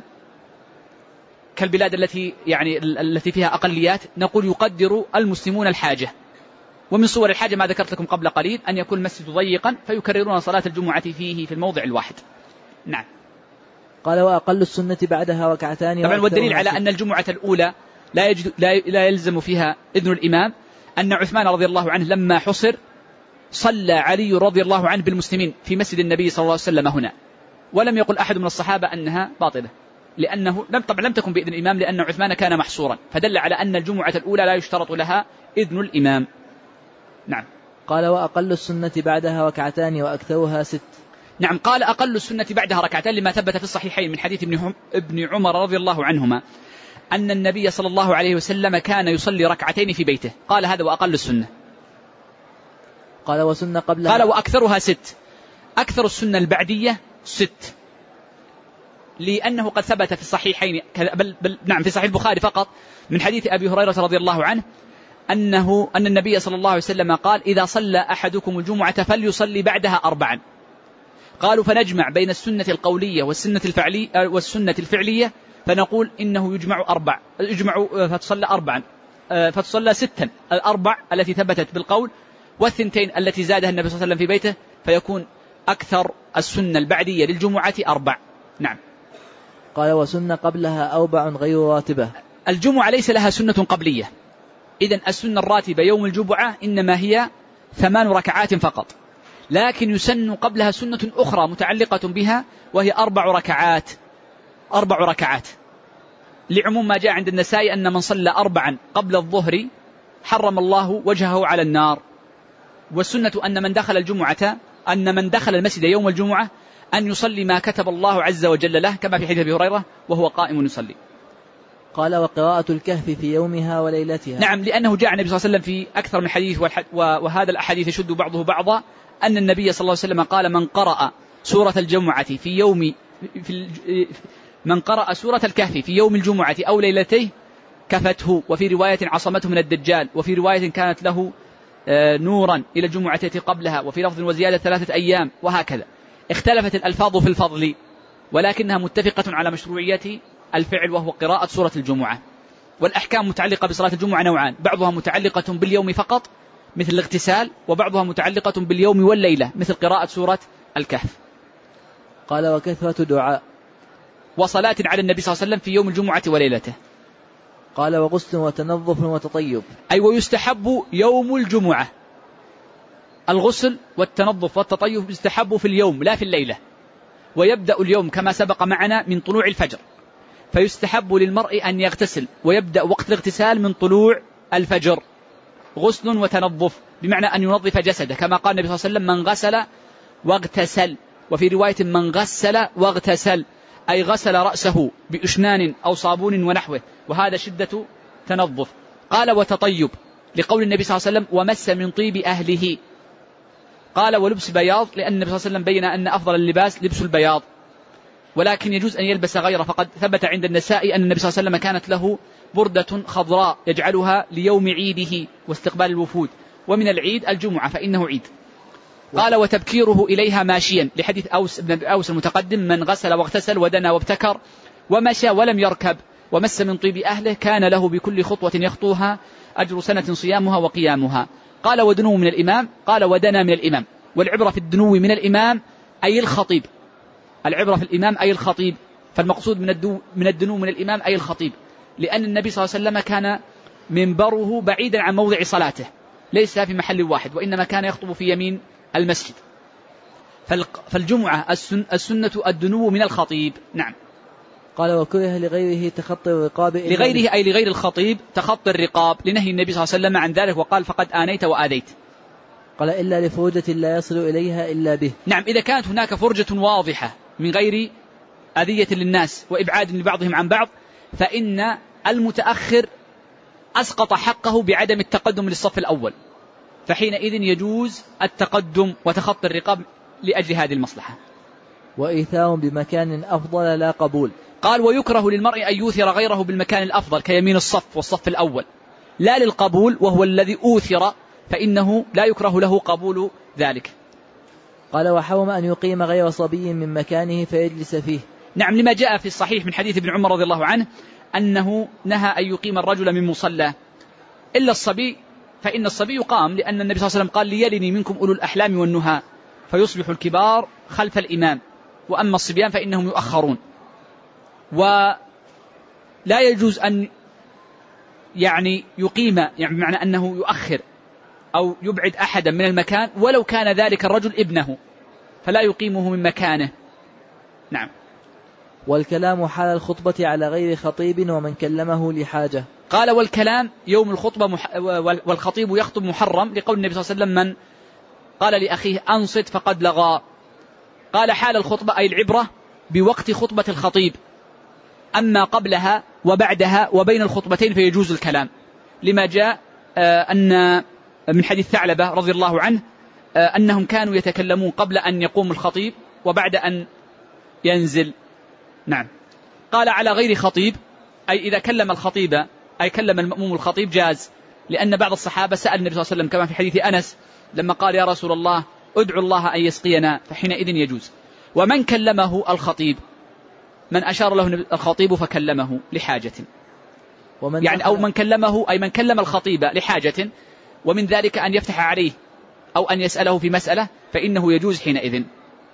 كالبلاد التي فيها أقليات، نقول يقدر المسلمون الحاجة. ومن صور الحاجة ما ذكرت لكم قبل قليل أن يكون المسجد ضيقا فيكررون صلاة الجمعة فيه في الموضع الواحد. نعم. قال وأقل السنة بعدها ركعتان. طبعا والدليل على أن الجمعة الأولى لا يلزم فيها إذن الإمام أن عثمان رضي الله عنه لما حصر صلى علي رضي الله عنه بالمسلمين في مسجد النبي صلى الله عليه وسلم هنا، ولم يقل أحد من الصحابة أنها باطلة لأنه لم تكن بإذن الإمام لأن عثمان كان محصورا، فدل على أن الجمعة الأولى لا يشترط لها إذن الإمام. نعم. قال وأقل السنة بعدها ركعتان وأكثرها 6. نعم، قال أقل السنة بعدها ركعتان لما ثبت في الصحيحين من حديث ابن عمر رضي الله عنهما أن النبي صلى الله عليه وسلم كان يصلي ركعتين في بيته، قال هذا وأقل السنة. قال وسنة قبلها، قال وأكثرها 6. أكثر السنة البعدية 6 لأنه قد ثبت في الصحيحين نعم في صحيح البخاري فقط من حديث أبي هريرة رضي الله عنه أن النبي صلى الله عليه وسلم قال إذا صلى أحدكم الجمعة فليصلي بعدها 4. قالوا فنجمع بين السنة القولية والسنة الفعلية فنقول إنه يجمع فتصلى 4 فتصلى 6، 4 التي ثبتت بالقول والثنتين التي زادها النبي صلى الله عليه وسلم في بيته، فيكون أكثر السنة البعدية للجمعة 4. نعم. قال وسنة قبلها 4 غير راتبة. الجمعة ليس لها سنة قبلية، إذن السنة الراتبة يوم الجمعة إنما هي 8 ركعات فقط، لكن يسن قبلها سنة أخرى متعلقة بها وهي 4 ركعات لعموم ما جاء عند النسائي أن من صلى 4 قبل الظهر حرم الله وجهه على النار. والسنة أن من دخل المسجد يوم الجمعة أن يصلي ما كتب الله عز وجل له كما في حديث أبي هريرة وهو قائم يصلي. قال وقراءة الكهف في يومها وليلتها. نعم، لأنه جاء النبي صلى الله عليه وسلم في أكثر من حديث وهذا الأحاديث يشد بعضه بعضا أن النبي صلى الله عليه وسلم قال من قرأ سورة الكهف في يوم الجمعة أو ليلته كفته، وفي رواية عصمته من الدجال، وفي رواية كانت له نورا إلى الجمعة التي قبلها، وفي لفظ وزيادة 3 أيام، وهكذا. اختلفت الألفاظ في الفضل ولكنها متفقة على مشروعية الفعل وهو قراءة سورة الجمعة. والأحكام متعلقة بصلاة الجمعة نوعان، بعضها متعلقة باليوم فقط مثل الاغتسال، وبعضها متعلقة باليوم والليلة مثل قراءة سورة الكهف. قال وكثرة دعاء. وصلاة على النبي صلى الله عليه وسلم في يوم الجمعة وليلته. قال وغسل وتنظف وتطيب. أي ويستحب يوم الجمعة الغسل والتنظف والتطيب يستحب في اليوم لا في الليلة، ويبدأ اليوم كما سبق معنا من طلوع الفجر، فيستحب للمرء أن يغتسل ويبدأ وقت الاغتسال من طلوع الفجر، غسل وتنظف بمعنى أن ينظف جسده كما قال النبي صلى الله عليه وسلم من غسل واغتسل، وفي رواية من غسل واغتسل أي غسل رأسه بإشنان أو صابون ونحوه، وهذا شدة تنظف. قال وتطيب لقول النبي صلى الله عليه وسلم ومس من طيب أهله. قال ولبس بياض لأن النبي صلى الله عليه وسلم بين أن أفضل اللباس لبس البياض، ولكن يجوز أن يلبس غيره، فقد ثبت عند النسائي أن النبي صلى الله عليه وسلم كانت له بردة خضراء يجعلها ليوم عيده واستقبال الوفود، ومن العيد الجمعة فإنه عيد. قال وتبكيره إليها ماشيا لحديث أوس بن أوس المتقدم من غسل واغتسل ودنا وابتكر ومشى ولم يركب ومس من طيب أهله كان له بكل خطوة يخطوها أجر سنة صيامها وقيامها. قال ودنو من الإمام، قال ودنا من الإمام، والعبرة في الدنو من الإمام أي الخطيب، العبرة في الإمام أي الخطيب، فالمقصود من الدنو من الإمام أي الخطيب، لأن النبي صلى الله عليه وسلم كان منبره بعيدا عن موضع صلاته ليس في محل واحد، وإنما كان يخطب في يمين المسجد. فالجمعة السنة الدنو من الخطيب. نعم. قال وكره لغيره تخطي الرقاب، لغيره أي لغير الخطيب تخطي الرقاب لنهي النبي صلى الله عليه وسلم عن ذلك، وقال فقد آنيت وآذيت. قال إلا لفرجة لا يصل إليها إلا به. نعم، إذا كانت هناك فرجة واضحة من غير أذية للناس وإبعاد لبعضهم عن بعض، فإن المتأخر أسقط حقه بعدم التقدم للصف الأول، فحينئذ يجوز التقدم وتخطي الرقاب لأجل هذه المصلحة. وإيثار بمكان أفضل لا قبول. قال ويكره للمرء أن يوثر غيره بالمكان الأفضل كيمين الصف والصف الأول، لا للقبول وهو الذي أوثر، فإنه لا يكره له قبول ذلك. قال وحرم أن يقيم غير صبي من مكانه فيجلس فيه. نعم، لما جاء في الصحيح من حديث ابن عمر رضي الله عنه أنه نهى أن يقيم الرجل من مصلى إلا الصبي، فإن الصبي يقام، لأن النبي صلى الله عليه وسلم قال ليلني منكم أولو الأحلام والنهى، فيصبح الكبار خلف الإمام، وأما الصبيان فإنهم يؤخرون. ولا يجوز أن يقيم بمعنى أنه يؤخر أو يبعد أحدا من المكان ولو كان ذلك الرجل ابنه، فلا يقيمه من مكانه. نعم. والكلام حال الخطبة على غير خطيب ومن كلمه لحاجة. قال والكلام يوم الخطبة والخطيب يخطب محرم لقول النبي صلى الله عليه وسلم من قال لأخيه أنصت فقد لغى. قال حال الخطبة أي العبرة بوقت خطبة الخطيب، أما قبلها وبعدها وبين الخطبتين فيجوز الكلام، لما جاء أن من حديث ثعلبة رضي الله عنه أنهم كانوا يتكلمون قبل أن يقوم الخطيب وبعد أن ينزل. نعم. قال على غير خطيب أي إذا كلم الخطيب أي كلم المأموم الخطيب جاز، لأن بعض الصحابة سأل النبي صلى الله عليه وسلم كما في حديث أنس لما قال يا رسول الله ادعو الله أن يسقينا، فحينئذ يجوز. ومن كلمه الخطيب من أشار له الخطيب فكلمه لحاجة، أو من كلمه أي من كلم الخطيب لحاجة، ومن ذلك أن يفتح عليه أو أن يسأله في مسألة فإنه يجوز حينئذ.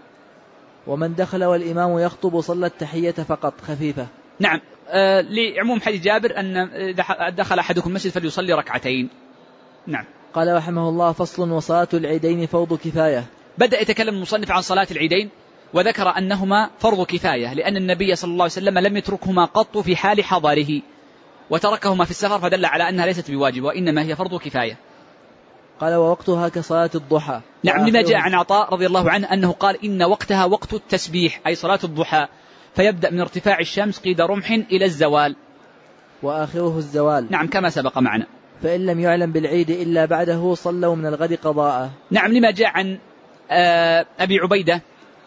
ومن دخل والإمام يخطب صلى التحية فقط خفيفة. نعم، لعموم حديث جابر أن إذا دخل أحدكم المسجد فليصلي ركعتين. نعم. قال رحمه الله فصل وصلاة العيدين فرض كفاية. بدأ يتكلم المصنف عن صلاة العيدين وذكر أنهما فرض كفاية، لأن النبي صلى الله عليه وسلم لم يتركهما قط في حال حضاره وتركهما في السفر، فدل على أنها ليست بواجب وإنما هي فرض كفاية. قال ووقتها كصلاة الضحى. نعم، لما جاء عن عطاء رضي الله عنه أنه قال إن وقتها وقت التسبيح أي صلاة الضحى، فيبدأ من ارتفاع الشمس قيد رمح إلى الزوال، وآخره الزوال. نعم كما سبق معنا. فإن لم يعلم بالعيد إلا بعده صلوا من الغد قضاء. نعم، لما جاء عن أبي عبيدة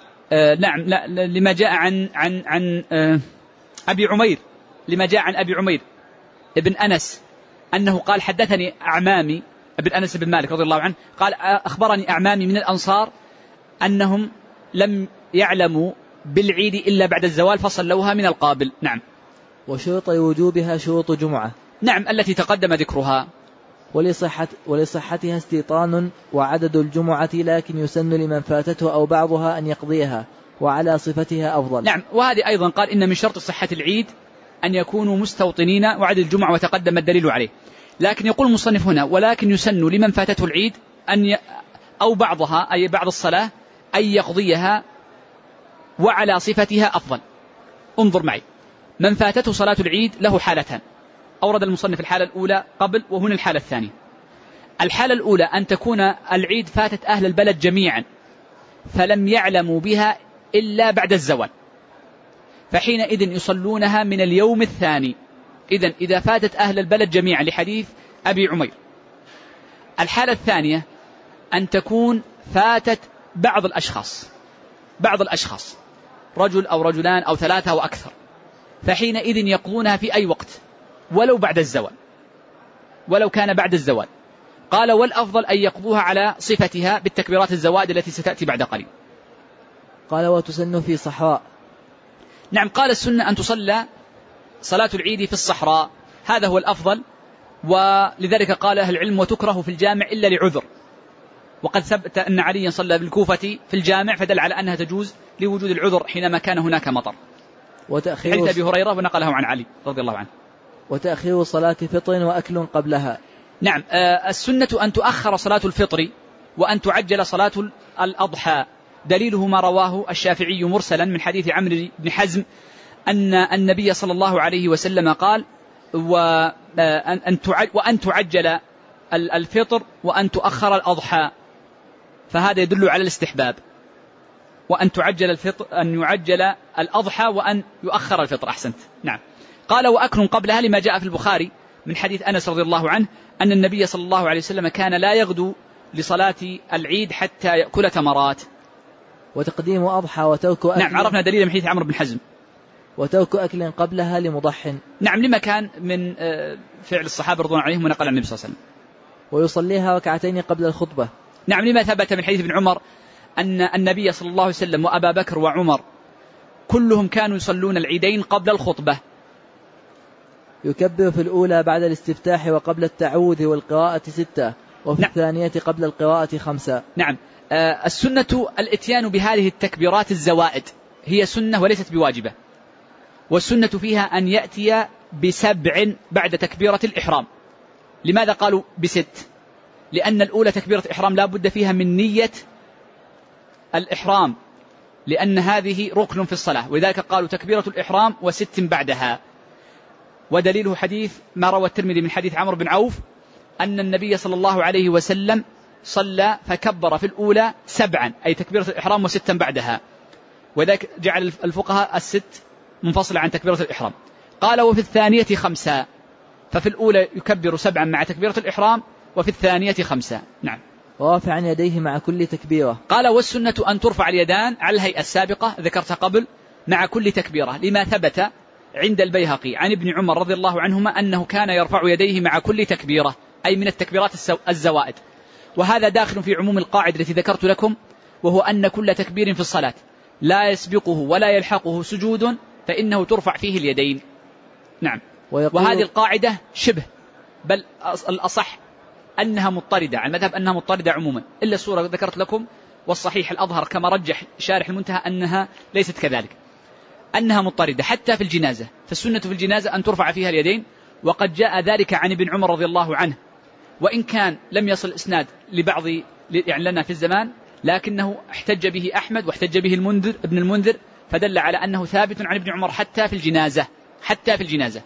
لما جاء عن أبي عمير، لما جاء عن أبي عمير ابن أنس أنه قال حدثني أعمامي ابن أنس بن مالك رضي الله عنه قال أخبرني أعمامي من الأنصار أنهم لم يعلموا بالعيد إلا بعد الزوال فصلوها من القابل. نعم. وشروط وجوبها شروط جمعة. نعم، التي تقدم ذكرها. ولصحتها استيطان وعدد الجمعة، لكن يسن لمن فاتته أو بعضها أن يقضيها، وعلى صفتها أفضل. نعم، وهذه أيضا قال إن من شرط صحة العيد أن يكونوا مستوطنين وعد الجمعة وتقدم الدليل عليه. لكن يقول المصنف هنا ولكن يسن لمن فاتته العيد أو بعضها أي بعض الصلاة أن يقضيها وعلى صفتها أفضل. انظر معي، من فاتته صلاة العيد له حالتان، أورد المصنف الحالة الأولى قبل وهنا الحالة الثانية. الحالة الأولى أن تكون العيد فاتت أهل البلد جميعا فلم يعلموا بها إلا بعد الزوال، فحينئذ يصلونها من اليوم الثاني. إذن إذا فاتت أهل البلد جميعا لحديث أبي عمير. الحالة الثانية أن تكون فاتت بعض الأشخاص رجل أو رجلان أو ثلاثة أو أكثر، فحينئذ يقضونها في أي وقت ولو بعد الزوال، ولو كان بعد الزوال. قال والأفضل أن يقضوها على صفتها بالتكبيرات الزوائد التي ستأتي بعد قليل. قال وتسن في صحراء. نعم، قال السنة أن تصلى صلاة العيد في الصحراء، هذا هو الأفضل، ولذلك قال أهل العلم وتكره في الجامع إلا لعذر، وقد ثبت أن عليا صلى بالكوفة في الجامع فدل على أنها تجوز لوجود العذر حينما كان هناك مطر. حديث أبي هريرة ونقله عن علي رضي الله عنه. وتأخير صلاة فطر وأكل قبلها. نعم، السنة أن تؤخر صلاة الفطر وأن تعجل صلاة الأضحى. دليله ما رواه الشافعي مرسلا من حديث عمرو بن حزم أن النبي صلى الله عليه وسلم قال وأن تعجل الفطر وأن تؤخر الأضحى، فهذا يدل على الاستحباب. وأن تعجل الفطر، أن يعجل الأضحى وأن يؤخر الفطر. أحسنت. نعم. قال وأكل قبلها لما جاء في البخاري من حديث أنس رضي الله عنه أن النبي صلى الله عليه وسلم كان لا يغدو لصلاة العيد حتى يأكل تمرات. وتقديم أضحى وترك أكل. نعم، عرفنا دليل من حديث عمرو بن حزم. وترك أكل قبلها لمضح. نعم، لما كان من فعل الصحابة رضوان عليهم ونقل عن النبي صلى الله عليه وسلم. ويصليها ركعتين قبل الخطبة. نعم، لما ثبت من حديث ابن عمر أن النبي صلى الله عليه وسلم وأبا بكر وعمر كلهم كانوا يصلون العيدين قبل الخطبة. يكبر في الأولى بعد الاستفتاح وقبل التعوذ والقراءة 6، وفي الثانية قبل القراءة 5. نعم، السنة الاتيان بهذه التكبيرات الزوائد، هي سنة وليست بواجبة. والسنة فيها أن يأتي ب7 بعد تكبيرة الإحرام. لماذا قالوا ب6؟ لأن الأولى تكبيرة الإحرام لا بد فيها من نية الإحرام، لأن هذه ركن في الصلاة، ولذلك قالوا تكبيرة الإحرام و6 بعدها. ودليله حديث ما روى الترمذي من حديث عمرو بن عوف أن النبي صلى الله عليه وسلم صلى فكبر في الأولى 7، أي تكبيرة الإحرام و6 بعدها، وذلك جعل الفقهاء 6 منفصلة عن تكبيرة الإحرام. قال وفي الثانية 5، ففي الأولى يكبر 7 مع تكبيرة الإحرام، وفي الثانية 5. نعم. ورافعا يديه مع كل تكبيرة. قال والسنة أن ترفع اليدان على الهيئة السابقة ذكرت قبل مع كل تكبيرة، لما ثبت عند البيهقي عن ابن عمر رضي الله عنهما أنه كان يرفع يديه مع كل تكبيرة، أي من التكبيرات الزوائد. وهذا داخل في عموم القاعدة التي ذكرت لكم، وهو أن كل تكبير في الصلاة لا يسبقه ولا يلحقه سجود فإنه ترفع فيه اليدين. نعم. وهذه القاعدة شبه، بل الأصح أنها مضطردة، على المذهب أنها مضطردة عموما، إلا الصورة ذكرت لكم، والصحيح الأظهر كما رجح شارح المنتهى أنها ليست كذلك، أنها مضطردة حتى في الجنازة. فالسنة في الجنازة أن ترفع فيها اليدين، وقد جاء ذلك عن ابن عمر رضي الله عنه، وإن كان لم يصل إسناد لبعض يعني لنا في الزمان، لكنه احتج به أحمد واحتج به ابن المنذر، فدل على أنه ثابت عن ابن عمر حتى في الجنازة.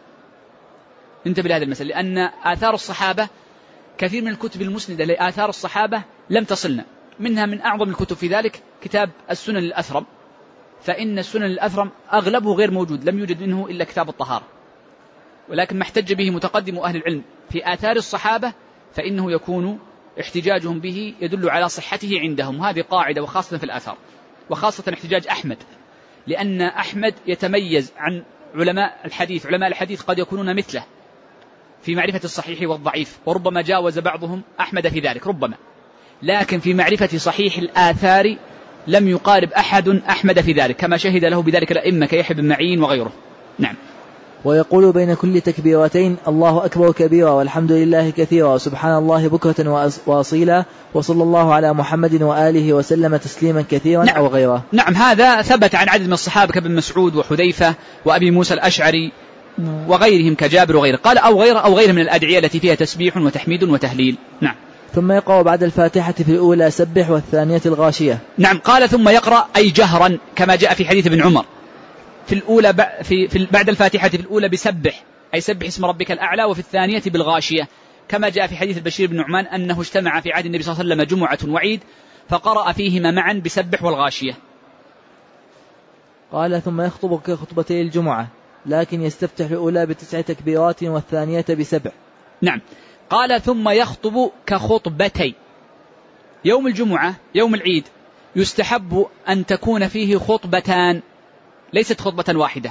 انتبه لهذا المسألة، لأن آثار الصحابة كثير من الكتب المسندة لآثار الصحابة لم تصلنا، منها من أعظم الكتب في ذلك كتاب السنن الأثرم، فإن السنن الأثرم أغلبه غير موجود، لم يوجد منه إلا كتاب الطهارة، ولكن ما احتج به متقدم أهل العلم في آثار الصحابة فإنه يكون احتجاجهم به يدل على صحته عندهم. هذه قاعدة، وخاصة في الآثار، وخاصة احتجاج أحمد، لأن أحمد يتميز عن علماء الحديث قد يكونون مثله في معرفة الصحيح والضعيف، وربما جاوز بعضهم أحمد في ذلك ربما، لكن في معرفة صحيح الآثار لم يقارب أحد أحمد في ذلك، كما شهد له بذلك الأئمة كيحيى بن معين وغيره. نعم. ويقول بين كل تكبيرتين الله أكبر كبيرا والحمد لله كثيرا وسبحان الله بكرة وأصيلا وصلى الله على محمد وآله وسلم تسليما كثيرا. نعم. أو غيره. نعم، هذا ثبت عن عدد من الصحابة كابن مسعود وحذيفة وأبي موسى الأشعري وغيرهم كجابر وغيره. قال أو غيره من الأدعية التي فيها تسبيح وتحميد وتهليل. نعم. ثم يقرأ بعد الفاتحة في الأولى سبح والثانية الغاشية. نعم. قال ثم يقرأ أي جهرا كما جاء في حديث ابن عمر في الأولى بعد الفاتحة في الأولى بسبح أي سبح اسم ربك الأعلى، وفي الثانية بالغاشية كما جاء في حديث البشير بن نعمان أنه اجتمع في عهد النبي صلى الله عليه وسلم جمعة وعيد فقرأ فيهما معا بسبح والغاشية. قال ثم يخطب كخطبتي الجمعة لكن يستفتح الأولى ب9 تكبيرات والثانية ب7. نعم. قال ثم يخطب كخطبتي. يوم الجمعة يوم العيد يستحب أن تكون فيه خطبتان ليست خطبة واحدة،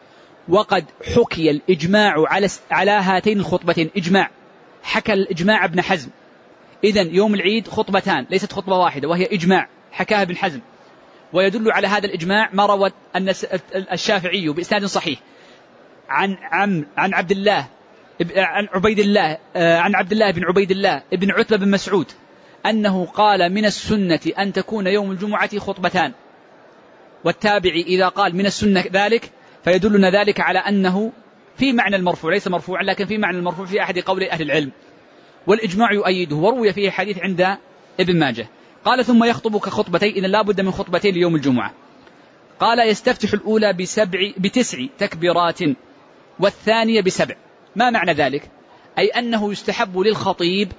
وقد حكي الإجماع على هاتين الخطبتين. إجماع حكى الإجماع ابن حزم. إذن يوم العيد خطبتان ليست خطبة واحدة، وهي إجماع حكاها ابن حزم. ويدل على هذا الإجماع ما روى الشافعي بإسناد صحيح عن عبد الله عن عبد الله بن عبيد الله ابن عتبة بن مسعود أنه قال من السنة أن تكون يوم الجمعة خطبتان. والتابعي إذا قال من السنة ذلك فيدلنا ذلك على أنه في معنى المرفوع، ليس مرفوعا لكن في معنى المرفوع في أحد قولي أهل العلم، والإجماع يؤيده. وروي فيه حديث عند ابن ماجه. قال ثم يخطب كخطبتين، إذن لا بد من خطبتين ليوم الجمعة. قال يستفتح الأولى ب9 تكبيرات والثانية ب7. ما معنى ذلك؟ أي أنه يستحب للخطيب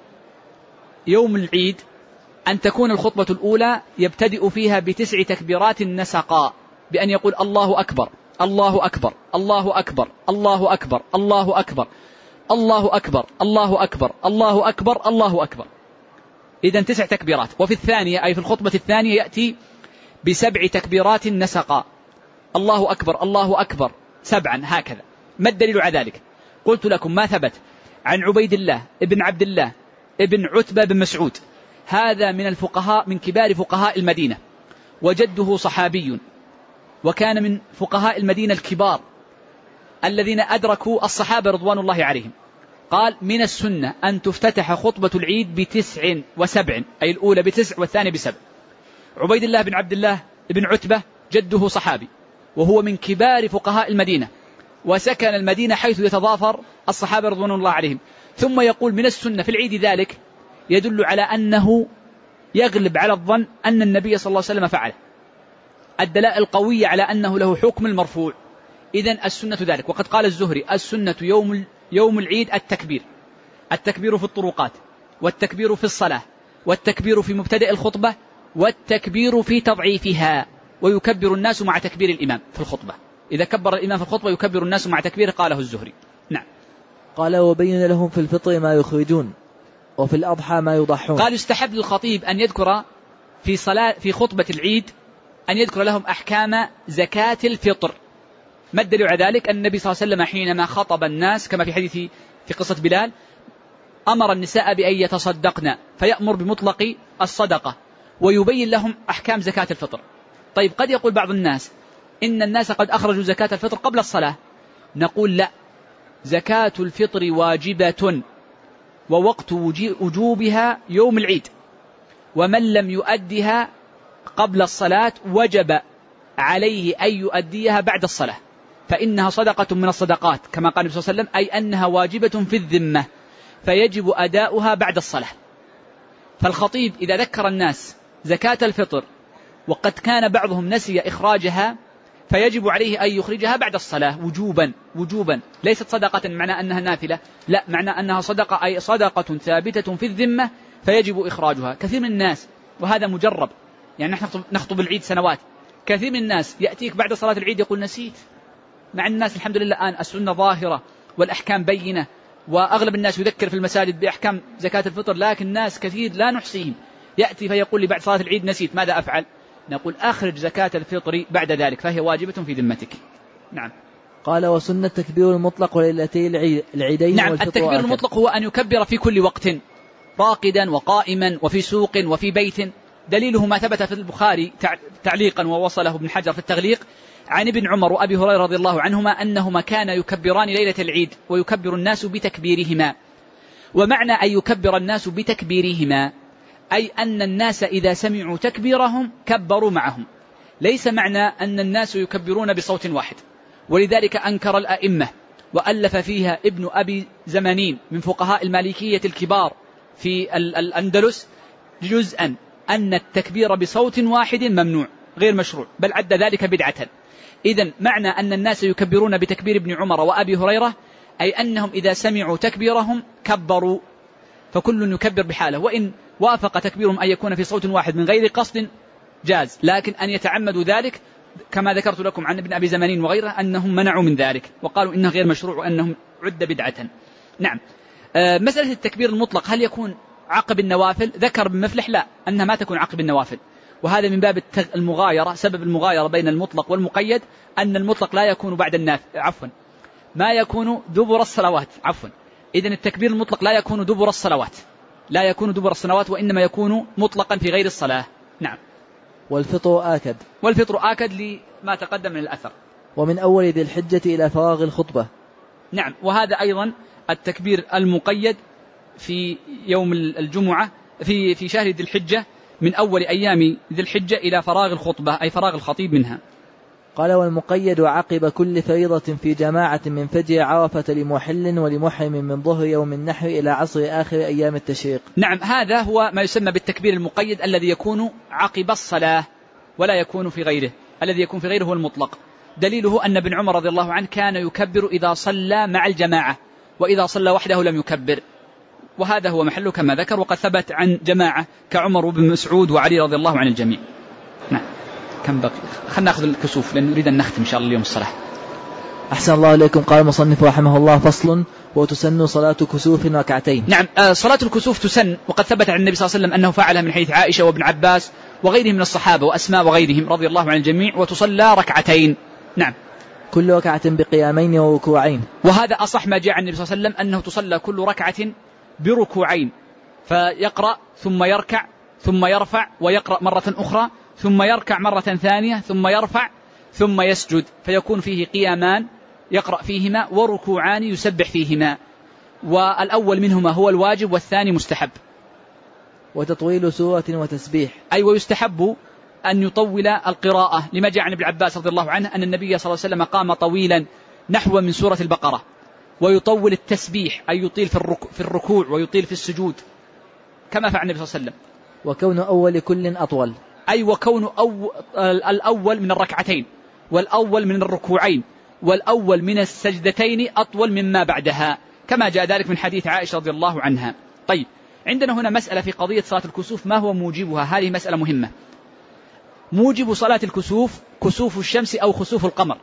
يوم العيد أن تكون الخطبة الأولى يبتدئ فيها ب9 تكبيرات نسقا، بأن يقول الله أكبر الله أكبر الله أكبر الله أكبر الله أكبر الله أكبر الله أكبر الله أكبر الله أكبر. إذن 9 تكبيرات. وفي الثانية أي في الخطبة الثانية يأتي ب7 تكبيرات نسقا، الله أكبر الله أكبر 7 هكذا. ما الدليل على ذلك؟ قلت لكم ما ثبت عن عبيد الله ابن عبد الله ابن عتبة بن مسعود، هذا من الفقهاء من كبار فقهاء المدينة، وجده صحابي وكان من فقهاء المدينة الكبار الذين أدركوا الصحابة رضوان الله عليهم. قال من السنة أن تفتتح خطبة العيد ب9 و7، أي الأولى ب9 والثانية ب7. عبيد الله بن عبد الله بن عتبة جده صحابي وهو من كبار فقهاء المدينة، وسكن المدينة حيث يتضافر الصحابة رضوان الله عليهم. ثم يقول من السنة في العيد ذلك يدل على أنه يغلب على الظن أن النبي صلى الله عليه وسلم فعله، الدلائل القوية على أنه له حكم المرفوع. إذن السنة ذلك. وقد قال الزهري السنة يوم العيد التكبير في الطرقات، والتكبير في الصلاة، والتكبير في مبتدأ الخطبة، والتكبير في تضعيفها، ويكبر الناس مع تكبير الإمام في الخطبة. إذا كبر الإمام في الخطبة يكبر الناس مع تكبيره، قاله الزهري. نعم. قال وبين لهم في الفطر ما يخرجون وفي الأضحى ما يضحون. قال يستحب للخطيب أن يذكر في خطبة العيد أن يذكر لهم أحكام زكاة الفطر. ما الدليل على ذلك؟ أن النبي صلى الله عليه وسلم حينما خطب الناس كما في حديث في قصة بلال أمر النساء بأن يتصدقن، فيأمر بمطلق الصدقة ويبين لهم أحكام زكاة الفطر. طيب قد يقول بعض الناس إن الناس قد أخرجوا زكاة الفطر قبل الصلاة. نقول لا، زكاة الفطر واجبة ووقت وجوبها يوم العيد، ومن لم يؤدها قبل الصلاة وجب عليه أن يؤديها بعد الصلاة، فإنها صدقة من الصدقات كما قال النبي صلى الله عليه وسلم، أي أنها واجبة في الذمة فيجب أداؤها بعد الصلاة. فالخطيب إذا ذكر الناس زكاة الفطر وقد كان بعضهم نسي إخراجها فيجب عليه أن يخرجها بعد الصلاة وجوبا، ليست صدقة معنى أنها نافلة، لا، معنى أنها صدقة أي صدقة ثابتة في الذمة فيجب إخراجها. كثير من الناس، وهذا مجرب، يعني نحن نخطب العيد سنوات، كثير من الناس يأتيك بعد صلاة العيد يقول نسيت، مع الناس الحمد لله الآن السنة ظاهرة والأحكام بينة، وأغلب الناس يذكر في المساجد بأحكام زكاة الفطر، لكن الناس كثير لا نحصيهم يأتي فيقول لي بعد صلاة العيد نسيت، ماذا أفعل؟ نقول أخرج زكاة الفطر بعد ذلك فهي واجبة في ذمتك. نعم. قال وسنة التكبير المطلق وليلتي العيدين. نعم، التكبير المطلق هو أن يكبر في كل وقت راقدا وقائما وفي سوق وفي بيت. دليله ما ثبت في البخاري تعليقا ووصله ابن حجر في التغليق عن ابن عمر وأبي هريرة رضي الله عنهما أنهما كانا يكبران ليلة العيد ويكبر الناس بتكبيرهما. ومعنى أن يكبر الناس بتكبيرهما أي أن الناس إذا سمعوا تكبيرهم كبروا معهم، ليس معنى أن الناس يكبرون بصوت واحد. ولذلك أنكر الأئمة وألف فيها ابن أبي زمانين من فقهاء المالكية الكبار في الأندلس جزءا أن التكبير بصوت واحد ممنوع غير مشروع، بل عد ذلك بدعة. إذن معنى أن الناس يكبرون بتكبير ابن عمر وأبي هريرة أي أنهم إذا سمعوا تكبيرهم كبروا، فكل يكبر بحاله، وإن وافق تكبيرهم أن يكون في صوت واحد من غير قصد جاز، لكن أن يتعمدوا ذلك كما ذكرت لكم عن ابن أبي زمانين وغيره أنهم منعوا من ذلك وقالوا إنه غير مشروع وأنهم عد بدعة. نعم. مسألة التكبير المطلق هل يكون عقب النوافل؟ ذكر ابن مفلح لا، أنها ما تكون عقب النوافل، وهذا من باب المغايرة. سبب المغايرة بين المطلق والمقيد أن المطلق لا يكون بعد النافل، ما يكون دبر الصلوات، إذن التكبير المطلق لا يكون دبر الصلوات، لا يكون دبر الصلوات، وإنما يكون مطلقا في غير الصلاة. نعم. والفطر آكد لما تقدم من الأثر. ومن أول ذي الحجة إلى فراغ الخطبة. نعم. وهذا أيضا التكبير المقيد في يوم الجمعة في شهر ذي الحجة من أول أيام ذي الحجة إلى فراغ الخطبة أي فراغ الخطيب منها. قال والمقيد عقب كل فريضة في جماعة من فجر عرفة لمحل ولمحرم من ظهر يوم النحر إلى عصر آخر أيام التشريق. نعم. هذا هو ما يسمى بالتكبير المقيد الذي يكون عقب الصلاة ولا يكون في غيره، الذي يكون في غيره هو المطلق. دليله أن ابن عمر رضي الله عنه كان يكبر إذا صلى مع الجماعة، وإذا صلى وحده لم يكبر، وهذا هو محله كما ذكر، وقد ثبت عن جماعة كعمر بن مسعود وعلي رضي الله عن الجميع. نعم. كم بقي؟ خلنا نأخذ الكسوف لأن نريد أن نختم إن شاء الله اليوم الصلاة. أحسن الله إليكم. قال المصنف رحمه الله: فصل: وتسن صلاة كسوف ركعتين. نعم. صلاة الكسوف تسن، وقد ثبت عن النبي صلى الله عليه وسلم أنه فعلها من حديث عائشة وابن عباس وغيرهم من الصحابة وأسماء وغيرهم رضي الله عن الجميع، وتصلى ركعتين. نعم. كل ركعة بقيامين وركوعين. وهذا أصح ما جاء عن النبي صلى الله عليه وسلم أنه تصلى كل ركعة بركوعين، فيقرأ ثم يركع ثم يرفع ويقرأ مرة أخرى ثم يركع مرة ثانية ثم يرفع ثم يسجد، فيكون فيه قيامان يقرأ فيهما وركوعان يسبح فيهما، والأول منهما هو الواجب والثاني مستحب. وتطويل سورة وتسبيح. أي ويستحب أن يطول القراءة، لما جاء عن ابن عباس رضي الله عنه أن النبي صلى الله عليه وسلم قام طويلا نحو من سورة البقرة، ويطول التسبيح أي يطيل في الركوع ويطيل في السجود كما فعل النبي صلى الله عليه وسلم. وكون أول كل أطول، أي وكون الأول من الركعتين والأول من الركوعين والأول من السجدتين أطول مما بعدها، كما جاء ذلك من حديث عائشة رضي الله عنها. طيب، عندنا هنا مسألة في قضية صلاة الكسوف، ما هو موجبها؟ هذه مسألة مهمة. موجب صلاة الكسوف كسوف الشمس أو خسوف القمر،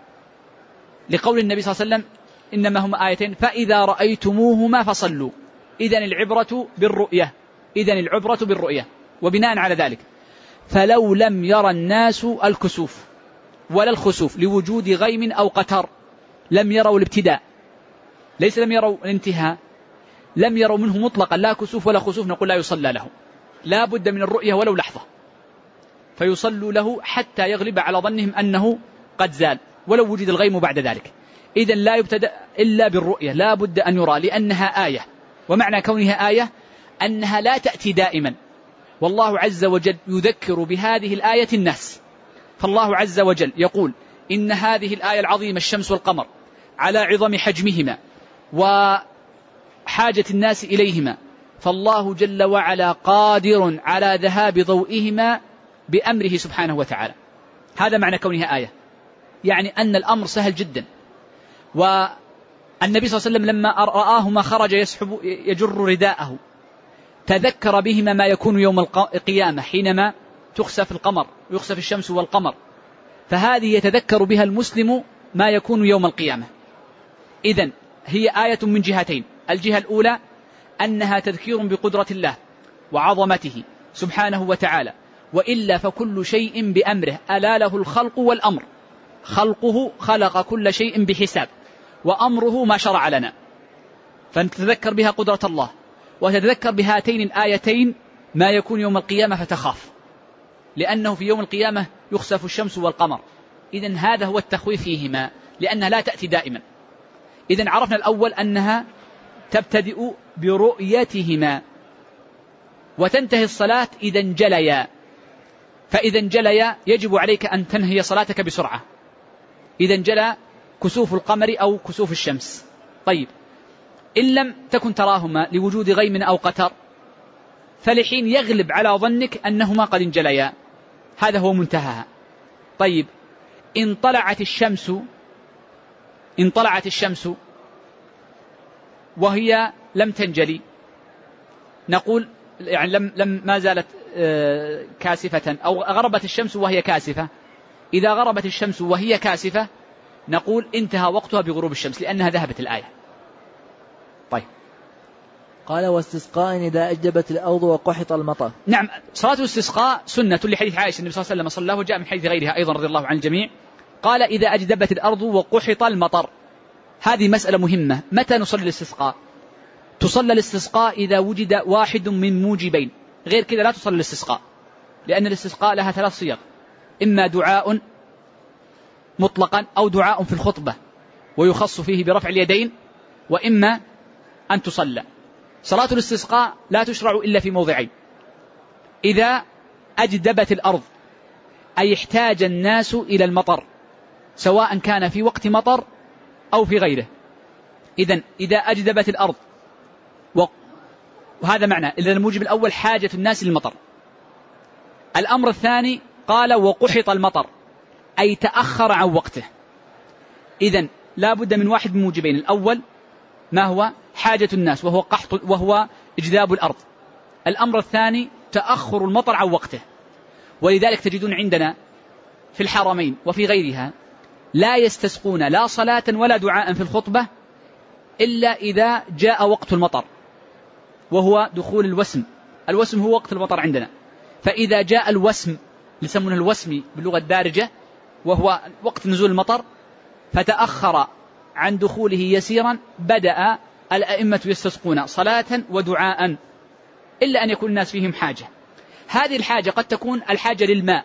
لقول النبي صلى الله عليه وسلم: إنما هما آيتين فإذا رأيتموهما فصلوا. إذن العبرة بالرؤية. وبناء على ذلك فلو لم يرى الناس الكسوف ولا الخسوف لوجود غيم أو قتر لم يروا الابتداء، ليس لم يروا الانتهاء، لم يروا منه مطلقا لا كسوف ولا خسوف، نقول لا يصلى له، لا بد من الرؤية ولو لحظة، فيصلوا له حتى يغلب على ظنهم أنه قد زال ولو وجد الغيم بعد ذلك. إذن لا يبتدأ إلا بالرؤية، لا بد أن يرى، لأنها آية، ومعنى كونها آية أنها لا تأتي دائما، والله عز وجل يذكر بهذه الآية الناس. فالله عز وجل يقول: إن هذه الآية العظيمة الشمس والقمر على عظم حجمهما وحاجة الناس إليهما، فالله جل وعلا قادر على ذهاب ضوئهما بأمره سبحانه وتعالى. هذا معنى كونها آية، يعني أن الأمر سهل جدا. والنبي صلى الله عليه وسلم لما رآهما خرج يجر رداءه، تذكر بهما ما يكون يوم القيامة حينما تخسف القمر، يخسف الشمس والقمر، فهذه يتذكر بها المسلم ما يكون يوم القيامة. إذن هي آية من جهتين: الجهة الأولى أنها تذكير بقدرة الله وعظمته سبحانه وتعالى، وإلا فكل شيء بأمره، ألا له الخلق والأمر، خلقه خلق كل شيء بحساب، وأمره ما شرع لنا، فنتذكر بها قدرة الله، وتتذكر بهاتين الآيتين ما يكون يوم القيامة فتخاف، لأنه في يوم القيامة يخسف الشمس والقمر، إذن هذا هو التخويف فيهما، لأنها لا تأتي دائما. إذن عرفنا الأول أنها تبتدئ برؤيتهما وتنتهي الصلاة إذا انجليا، فإذا انجليا يجب عليك أن تنهي صلاتك بسرعة إذا انجلى كسوف القمر أو كسوف الشمس. طيب، إن لم تكن تراهما لوجود غيم أو قتر فلحين يغلب على ظنك أنهما قد انجليا، هذا هو منتهاها. طيب، إن طلعت الشمس وهي لم تنجلي، نقول يعني لم ما زالت كاسفة، أو غربت الشمس وهي كاسفة. إذا غربت الشمس وهي كاسفة نقول انتهى وقتها بغروب الشمس لأنها ذهبت الآية. طيب، قال واستسقاء إذا أجدبت الأرض وقحط المطر. نعم، صلاة الاستسقاء سنة لحديث عائشة النبي صلى الله عليه وسلم صلاه، وجاء من حديث غيرها أيضا رضي الله عن الجميع، قال إذا أجدبت الأرض وقحط المطر. هذه مسألة مهمة. متى نصلي الاستسقاء؟ تصلى الاستسقاء إذا وجد واحد من موجبين، غير كذا لا تصلي الاستسقاء، لأن الاستسقاء لها 3 صيغ: إما دعاء مطلقا، أو دعاء في الخطبة ويخص فيه برفع اليدين، وإما أن تصلى. صلاة الاستسقاء لا تشرع إلا في موضعين: إذا أجدبت الأرض، أي احتاج الناس إلى المطر، سواء كان في وقت مطر أو في غيره. إذن إذا أجدبت الأرض، وهذا معنى إذا الموجب الأول حاجة الناس للمطر. الأمر الثاني قال وقحط المطر، أي تأخر عن وقته. إذن لا بد من واحد من موجبين: الأول ما هو حاجة الناس وهو إجداب الأرض. الأمر الثاني تأخر المطر عن وقته. ولذلك تجدون عندنا في الحرمين وفي غيرها لا يستسقون لا صلاة ولا دعاء في الخطبة إلا إذا جاء وقت المطر، وهو دخول الوسم. الوسم هو وقت المطر عندنا، فإذا جاء الوسم، يسمونه الوسمي باللغة الدارجة، وهو وقت نزول المطر، فتأخر عن دخوله يسيرا، بدأ الأئمة يستسقون صلاة ودعاء، إلا أن يكون الناس فيهم حاجة. هذه الحاجة قد تكون الحاجة للماء،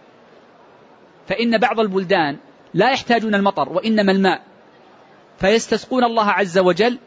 فإن بعض البلدان لا يحتاجون المطر وإنما الماء، فيستسقون الله عز وجل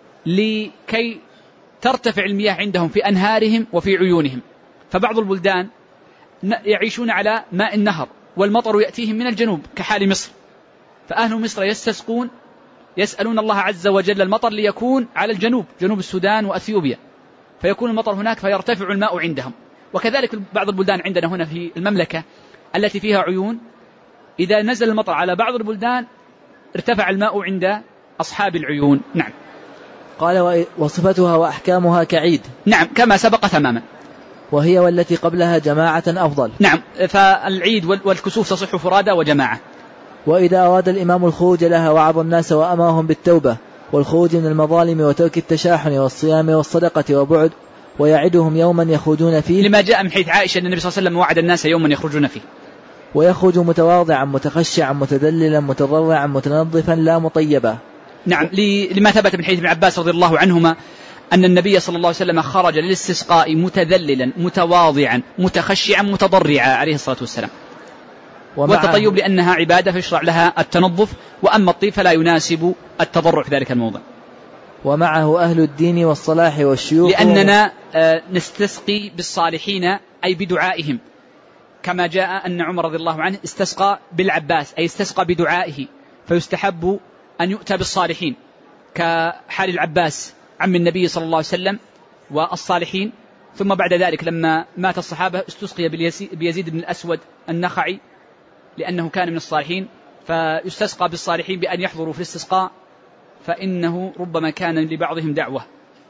لكي ترتفع المياه عندهم في أنهارهم وفي عيونهم. فبعض البلدان يعيشون على ماء النهر والمطر يأتيهم من الجنوب كحال مصر، فأهل مصر يستسقون، يسألون الله عز وجل المطر ليكون على الجنوب، جنوب السودان وأثيوبيا، فيكون المطر هناك فيرتفع الماء عندهم. وكذلك بعض البلدان عندنا هنا في المملكة التي فيها عيون، إذا نزل المطر على بعض البلدان ارتفع الماء عند أصحاب العيون. نعم. قال وصفتها وأحكامها كعيد. نعم، كما سبق تماما. وهي والتي قبلها جماعة أفضل. نعم، فالعيد والكسوف تصح فرادى وجماعة. وإذا أراد الإمام الخروج لها وعظ الناس وأمرهم بالتوبة والخروج من المظالم وترك التشاحن والصيام والصدقة وبعد، ويعدهم يوما يخرجون فيه، لما جاء من حديث عائشة أن النبي صلى الله عليه وسلم وعد الناس يوما يخرجون فيه. ويخرج متواضعا متخشعا متذللا متضرعا متنظفا لا مطيبا. نعم، لما ثبت من حديث ابن عباس رضي الله عنهما أن النبي صلى الله عليه وسلم خرج للاستسقاء متذللا متواضعا متخشعا متضرعا عليه الصلاة والسلام. والتطيب لأنها عبادة فيشرع لها التنظف، وأما الطيب فلا يناسب التضرع في ذلك الموضع. ومعه أهل الدين والصلاح والشيوخ، لأننا نستسقي بالصالحين أي بدعائهم، كما جاء أن عمر رضي الله عنه استسقى بالعباس أي استسقى بدعائه، فيستحب أن يؤتى بالصالحين كحال العباس عم النبي صلى الله عليه وسلم والصالحين. ثم بعد ذلك لما مات الصحابة استسقي بيزيد بن الأسود النخعي لأنه كان من الصالحين، فيستسقى بالصالحين بأن يحضروا في الاستسقاء، فإنه ربما كان لبعضهم دعوة.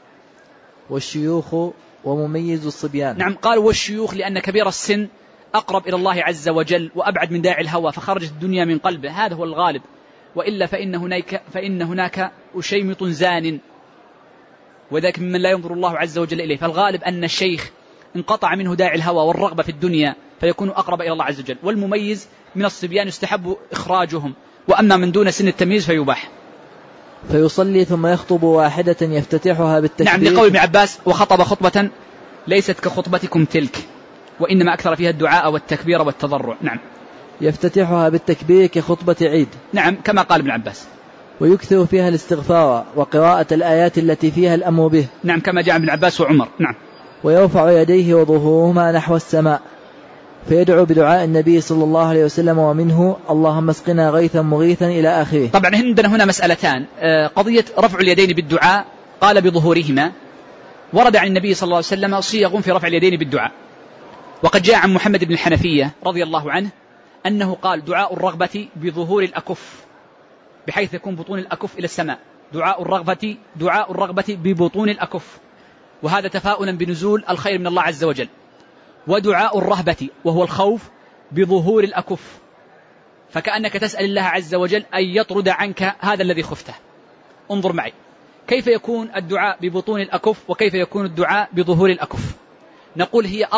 والشيوخ ومميز الصبيان. نعم، قال والشيوخ لأن كبير السن أقرب إلى الله عز وجل وأبعد من داعي الهوى، فخرجت الدنيا من قلبه، هذا هو الغالب. وإلا فإن هناك أشيمط زان، وذاك ممن لا ينظر الله عز وجل إليه. فالغالب أن الشيخ انقطع منه داعي الهوى والرغبة في الدنيا، فيكون أقرب إلى الله عز وجل. والمميز من الصبيان يستحب إخراجهم، وأما من دون سن التمييز فيباح. فيصلي ثم يخطب واحدة يفتتحها بالتكبير. نعم، لقول ابن عباس وخطب خطبة ليست كخطبتكم تلك، وإنما أكثر فيها الدعاء والتكبير والتضرع. نعم. يفتتحها بالتكبير كخطبة عيد. نعم كما قال ابن عباس. ويكثر فيها الاستغفار وقراءة الآيات التي فيها الأمر به. نعم كما جاء ابن عباس وعمر. نعم. ويرفع يديه وظهورهما نحو السماء فيدعو بدعاء النبي صلى الله عليه وسلم ومنه اللهم اسقنا غيثا مغيثا إلى آخره. طبعا عندنا هنا مسألتان، قضية رفع اليدين بالدعاء قال بظهورهما، ورد عن النبي صلى الله عليه وسلم صيغ في رفع اليدين بالدعاء، وقد جاء عن محمد بن الحنفية رضي الله عنه أنه قال دعاء الرغبة بظهور الأكف بحيث يكون بطون الأكف إلى السماء، دعاء الرغبة ببطون الأكف، وهذا تفاؤلا بنزول الخير من الله عز وجل. ودعاء الرهبة وهو الخوف بظهور الأكف، فكأنك تسأل الله عز وجل أن يطرد عنك هذا الذي خفته. انظر معي كيف يكون الدعاء ببطون الأكف وكيف يكون الدعاء بظهور الأكف. نقول هي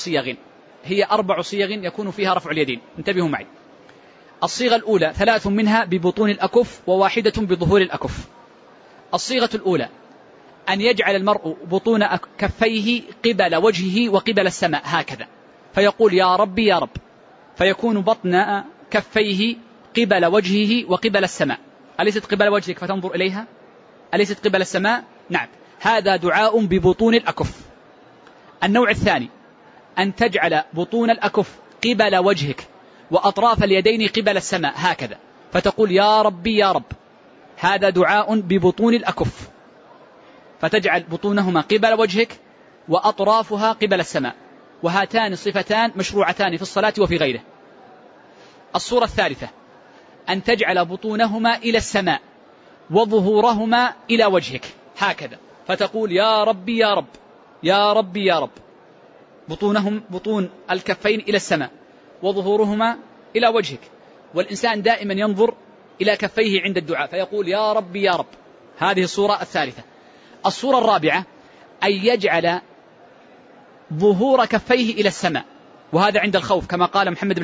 أربع صيغ يكون فيها رفع اليدين. انتبهوا معي. الصيغة الأولى 3 منها ببطون الأكف وواحدة بظهور الأكف. الصيغة الأولى أن يجعل المرء بطون كفيه قبل وجهه وقبل السماء هكذا، فيقول يا ربي يا رب، فيكون بطن كفيه قبل وجهه وقبل السماء. أليست قبل وجهك فتنظر إليها؟ أليست قبل السماء؟ نعم، هذا دعاء ببطون الأكف. النوع الثاني أن تجعل بطون الأكف قبل وجهك وأطراف اليدين قبل السماء هكذا، فتقول يا ربي يا رب، هذا دعاء ببطون الأكف، فتجعل بطونهما قبل وجهك وأطرافها قبل السماء، وهاتان صفتان مشروعتان في الصلاة وفي غيره. الصورة الثالثة أن تجعل بطونهما إلى السماء وظهورهما إلى وجهك هكذا، فتقول يا ربي يا رب، يا ربي يا رب، بطون الكفين إلى السماء وظهورهما إلى وجهك. والإنسان دائما ينظر إلى كفيه عند الدعاء فيقول يا ربي يا رب. هذه الصورة الثالثة. الصورة الرابعة أن يجعل ظهور كفيه إلى السماء، وهذا عند الخوف كما قال محمد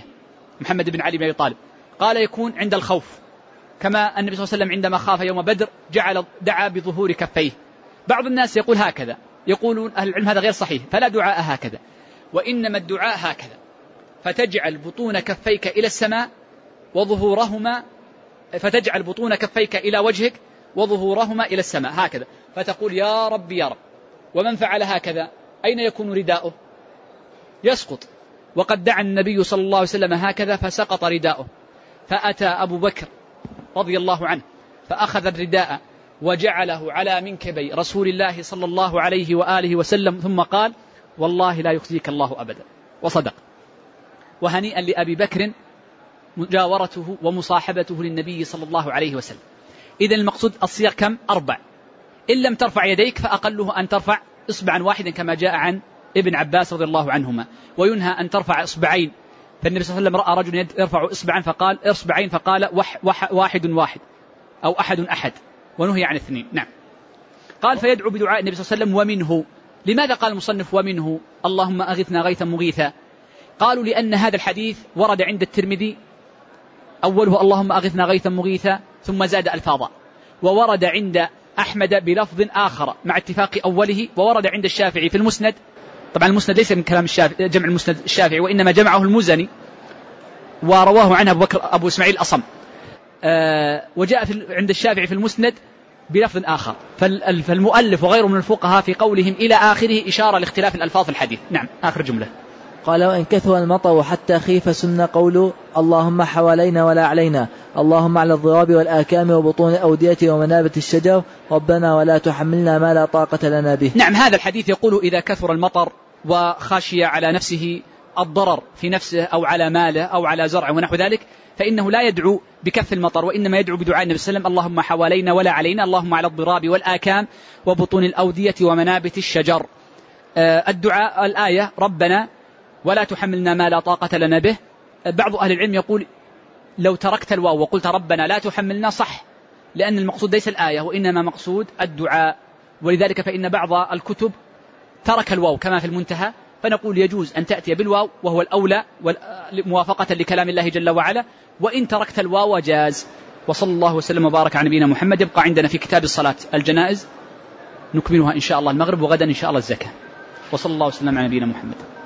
بن علي بن أبي طالب، قال يكون عند الخوف، كما النبي صلى الله عليه وسلم عندما خاف يوم بدر دعا بظهور كفيه. بعض الناس يقول هكذا، يقولون أهل العلم هذا غير صحيح، فلا دعاء هكذا، وإنما الدعاء هكذا، فتجعل بطون كفيك إلى السماء وظهورهما، فتجعل بطون كفيك إلى وجهك وظهورهما إلى السماء هكذا، فتقول يا رب يا رب. ومن فعل هكذا أين يكون رداؤه؟ يسقط. وقد دعا النبي صلى الله عليه وسلم هكذا فسقط رداؤه، فأتى أبو بكر رضي الله عنه فأخذ الرداء وجعله على منكبي رسول الله صلى الله عليه وآله وسلم، ثم قال والله لا يخزيك الله أبدا، وصدق. وهنيئا لأبي بكر مجاورته ومصاحبته للنبي صلى الله عليه وسلم. إذن المقصود الصيغ كم؟ 4. إن لم ترفع يديك فأقله أن ترفع إصبعا واحدا كما جاء عن ابن عباس رضي الله عنهما، وينهى أن ترفع إصبعين، فالنبي صلى الله عليه وسلم رأى رجل يرفع إصبعين فقال واحد أو أحد، ونهي عن 2. نعم. قال فيدعو بدعاء النبي صلى الله عليه وسلم ومنه. لماذا قال المصنف ومنه اللهم أغثنا غيثا مغيثا؟ قالوا لأن هذا الحديث ورد عند الترمذي أوله اللهم أغثنا غيثا مغيثا ثم زاد ألفاظا، وورد عند أحمد بلفظ آخر مع اتفاق أوله، وورد عند الشافعي في المسند. طبعا المسند ليس من كلام الشافعي، جمع المسند الشافعي، وإنما جمعه المزني ورواه عنه أبو إسماعيل الأصم. وجاء عند الشافعي في المسند بلفظ آخر، فالمؤلف وغيره من الفقهاء في قولهم إلى آخره إشارة لاختلاف الألفاظ في الحديث. نعم. آخر جملة قال وإن كثر المطر حتى خيف سن قول اللهم حوالينا ولا علينا، اللهم على الضراب والآكام وبطون الأودية ومنابت الشجر، ربنا ولا تحملنا ما لا طاقة لنا به. نعم. هذا الحديث يقول إذا كثر المطر وخشي على نفسه الضرر في نفسه أو على ماله أو على زرع ونحو ذلك، فإنه لا يدعو بكف المطر، وإنما يدعو بدعاء النبي صلى الله عليه وسلم اللهم حوالينا ولا علينا، اللهم على الضراب والآكام وبطون الأودية ومنابت الشجر. الدعاء الآية ربنا ولا تحملنا ما لا طاقة لنا به. بعض أهل العلم يقول لو تركت الواو وقلت ربنا لا تحملنا صح، لأن المقصود ليس الآية وإنما مقصود الدعاء، ولذلك فإن بعض الكتب ترك الواو كما في المنتهى، فنقول يجوز أن تأتي بالواو وهو الأولى موافقة لكلام الله جل وعلا، وإن تركت الواو جاز. وصلى الله وسلم وبارك على نبينا محمد. يبقى عندنا في كتاب الصلاة الجنائز نكملها إن شاء الله المغرب، وغدا إن شاء الله الزكاة. وصلى الله وسلم على نبينا محمد.